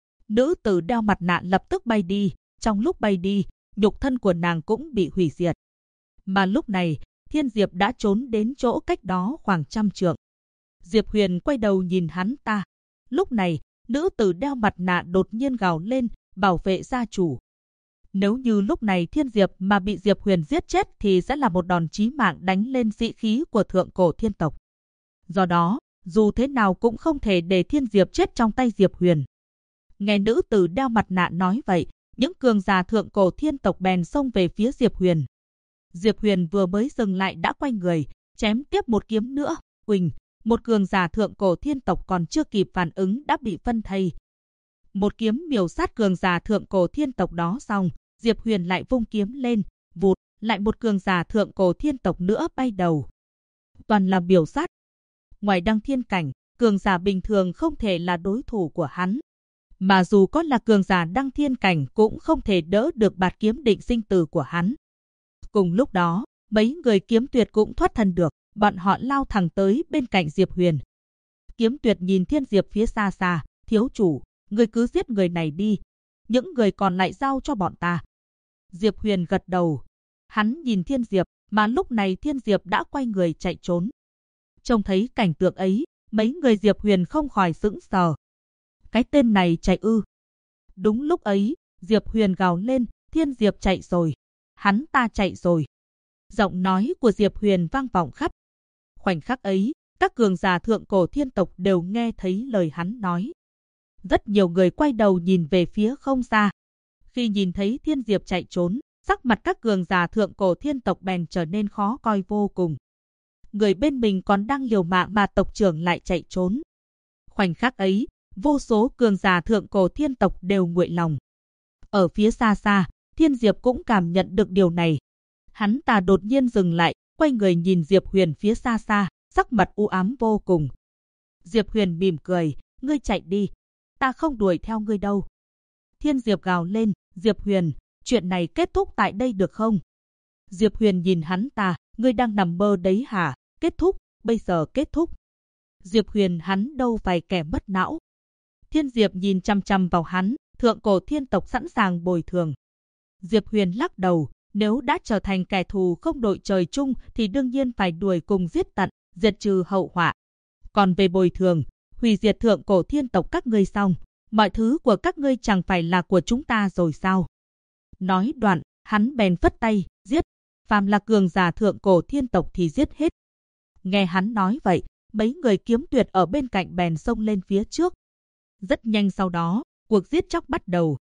Nữ tử đeo mặt nạ lập tức bay đi, trong lúc bay đi, nhục thân của nàng cũng bị hủy diệt. Mà lúc này, Thiên Diệp đã trốn đến chỗ cách đó khoảng 100 trượng. Diệp Huyền quay đầu nhìn hắn ta. Lúc này, nữ tử đeo mặt nạ đột nhiên gào lên, bảo vệ gia chủ. Nếu như lúc này Thiên Diệp mà bị Diệp Huyền giết chết thì sẽ là một đòn chí mạng đánh lên sĩ khí của Thượng Cổ Thiên Tộc. Do đó, dù thế nào cũng không thể để Thiên Diệp chết trong tay Diệp Huyền. Nghe nữ tử đeo mặt nạ nói vậy, những cường giả Thượng Cổ Thiên Tộc bèn xông về phía Diệp Huyền. Diệp Huyền vừa mới dừng lại đã quay người, chém tiếp một kiếm nữa, quỳnh, một cường giả Thượng Cổ Thiên Tộc còn chưa kịp phản ứng đã bị phân thây. Một kiếm miểu sát cường giả Thượng Cổ Thiên Tộc đó xong, Diệp Huyền lại vung kiếm lên, vụt, lại một cường giả Thượng Cổ Thiên Tộc nữa bay đầu. Toàn là miểu sát. Ngoài Đăng Thiên cảnh, cường giả bình thường không thể là đối thủ của hắn. Mà dù có là cường giả Đăng Thiên cảnh cũng không thể đỡ được bạt kiếm định sinh tử của hắn. Cùng lúc đó, mấy người kiếm tuyệt cũng thoát thân được, bọn họ lao thẳng tới bên cạnh Diệp Huyền. Kiếm tuyệt nhìn Thiên Diệp phía xa xa, thiếu chủ, người cứ giết người này đi, những người còn lại giao cho bọn ta. Diệp Huyền gật đầu, hắn nhìn Thiên Diệp, mà lúc này Thiên Diệp đã quay người chạy trốn. Trông thấy cảnh tượng ấy, mấy người Diệp Huyền không khỏi sững sờ. Cái tên này chạy ư? Đúng lúc ấy, Diệp Huyền gào lên, Thiên Diệp chạy rồi, hắn ta chạy rồi. Giọng nói của Diệp Huyền vang vọng khắp. Khoảnh khắc ấy, các cường giả Thượng Cổ Thiên Tộc đều nghe thấy lời hắn nói. Rất nhiều người quay đầu nhìn về phía không xa. Khi nhìn thấy Thiên Diệp chạy trốn, sắc mặt các cường giả Thượng Cổ Thiên Tộc bèn trở nên khó coi vô cùng. Người bên mình còn đang liều mạng mà tộc trưởng lại chạy trốn. Khoảnh khắc ấy, vô số cường giả Thượng Cổ Thiên Tộc đều nguội lòng. Ở phía xa xa, Thiên Diệp cũng cảm nhận được điều này. Hắn ta đột nhiên dừng lại, quay người nhìn Diệp Huyền phía xa xa, sắc mặt u ám vô cùng. Diệp Huyền mỉm cười, ngươi chạy đi, ta không đuổi theo ngươi đâu. Thiên Diệp gào lên, Diệp Huyền, chuyện này kết thúc tại đây được không? Diệp Huyền nhìn hắn ta, ngươi đang nằm mơ đấy hả? Kết thúc, bây giờ kết thúc. Diệp Huyền hắn đâu phải kẻ mất não. Thiên Diệp nhìn chăm chăm vào hắn, Thượng Cổ Thiên Tộc sẵn sàng bồi thường. Diệp Huyền lắc đầu, nếu đã trở thành kẻ thù không đội trời chung thì đương nhiên phải đuổi cùng giết tận, diệt trừ hậu họa. Còn về bồi thường, hủy diệt Thượng Cổ Thiên Tộc các ngươi xong, mọi thứ của các ngươi chẳng phải là của chúng ta rồi sao? Nói đoạn, hắn bèn phất tay, giết, phàm là cường giả Thượng Cổ Thiên Tộc thì giết hết. Nghe hắn nói vậy, mấy người kiếm tuyệt ở bên cạnh bèn xông lên phía trước. Rất nhanh sau đó, cuộc giết chóc bắt đầu,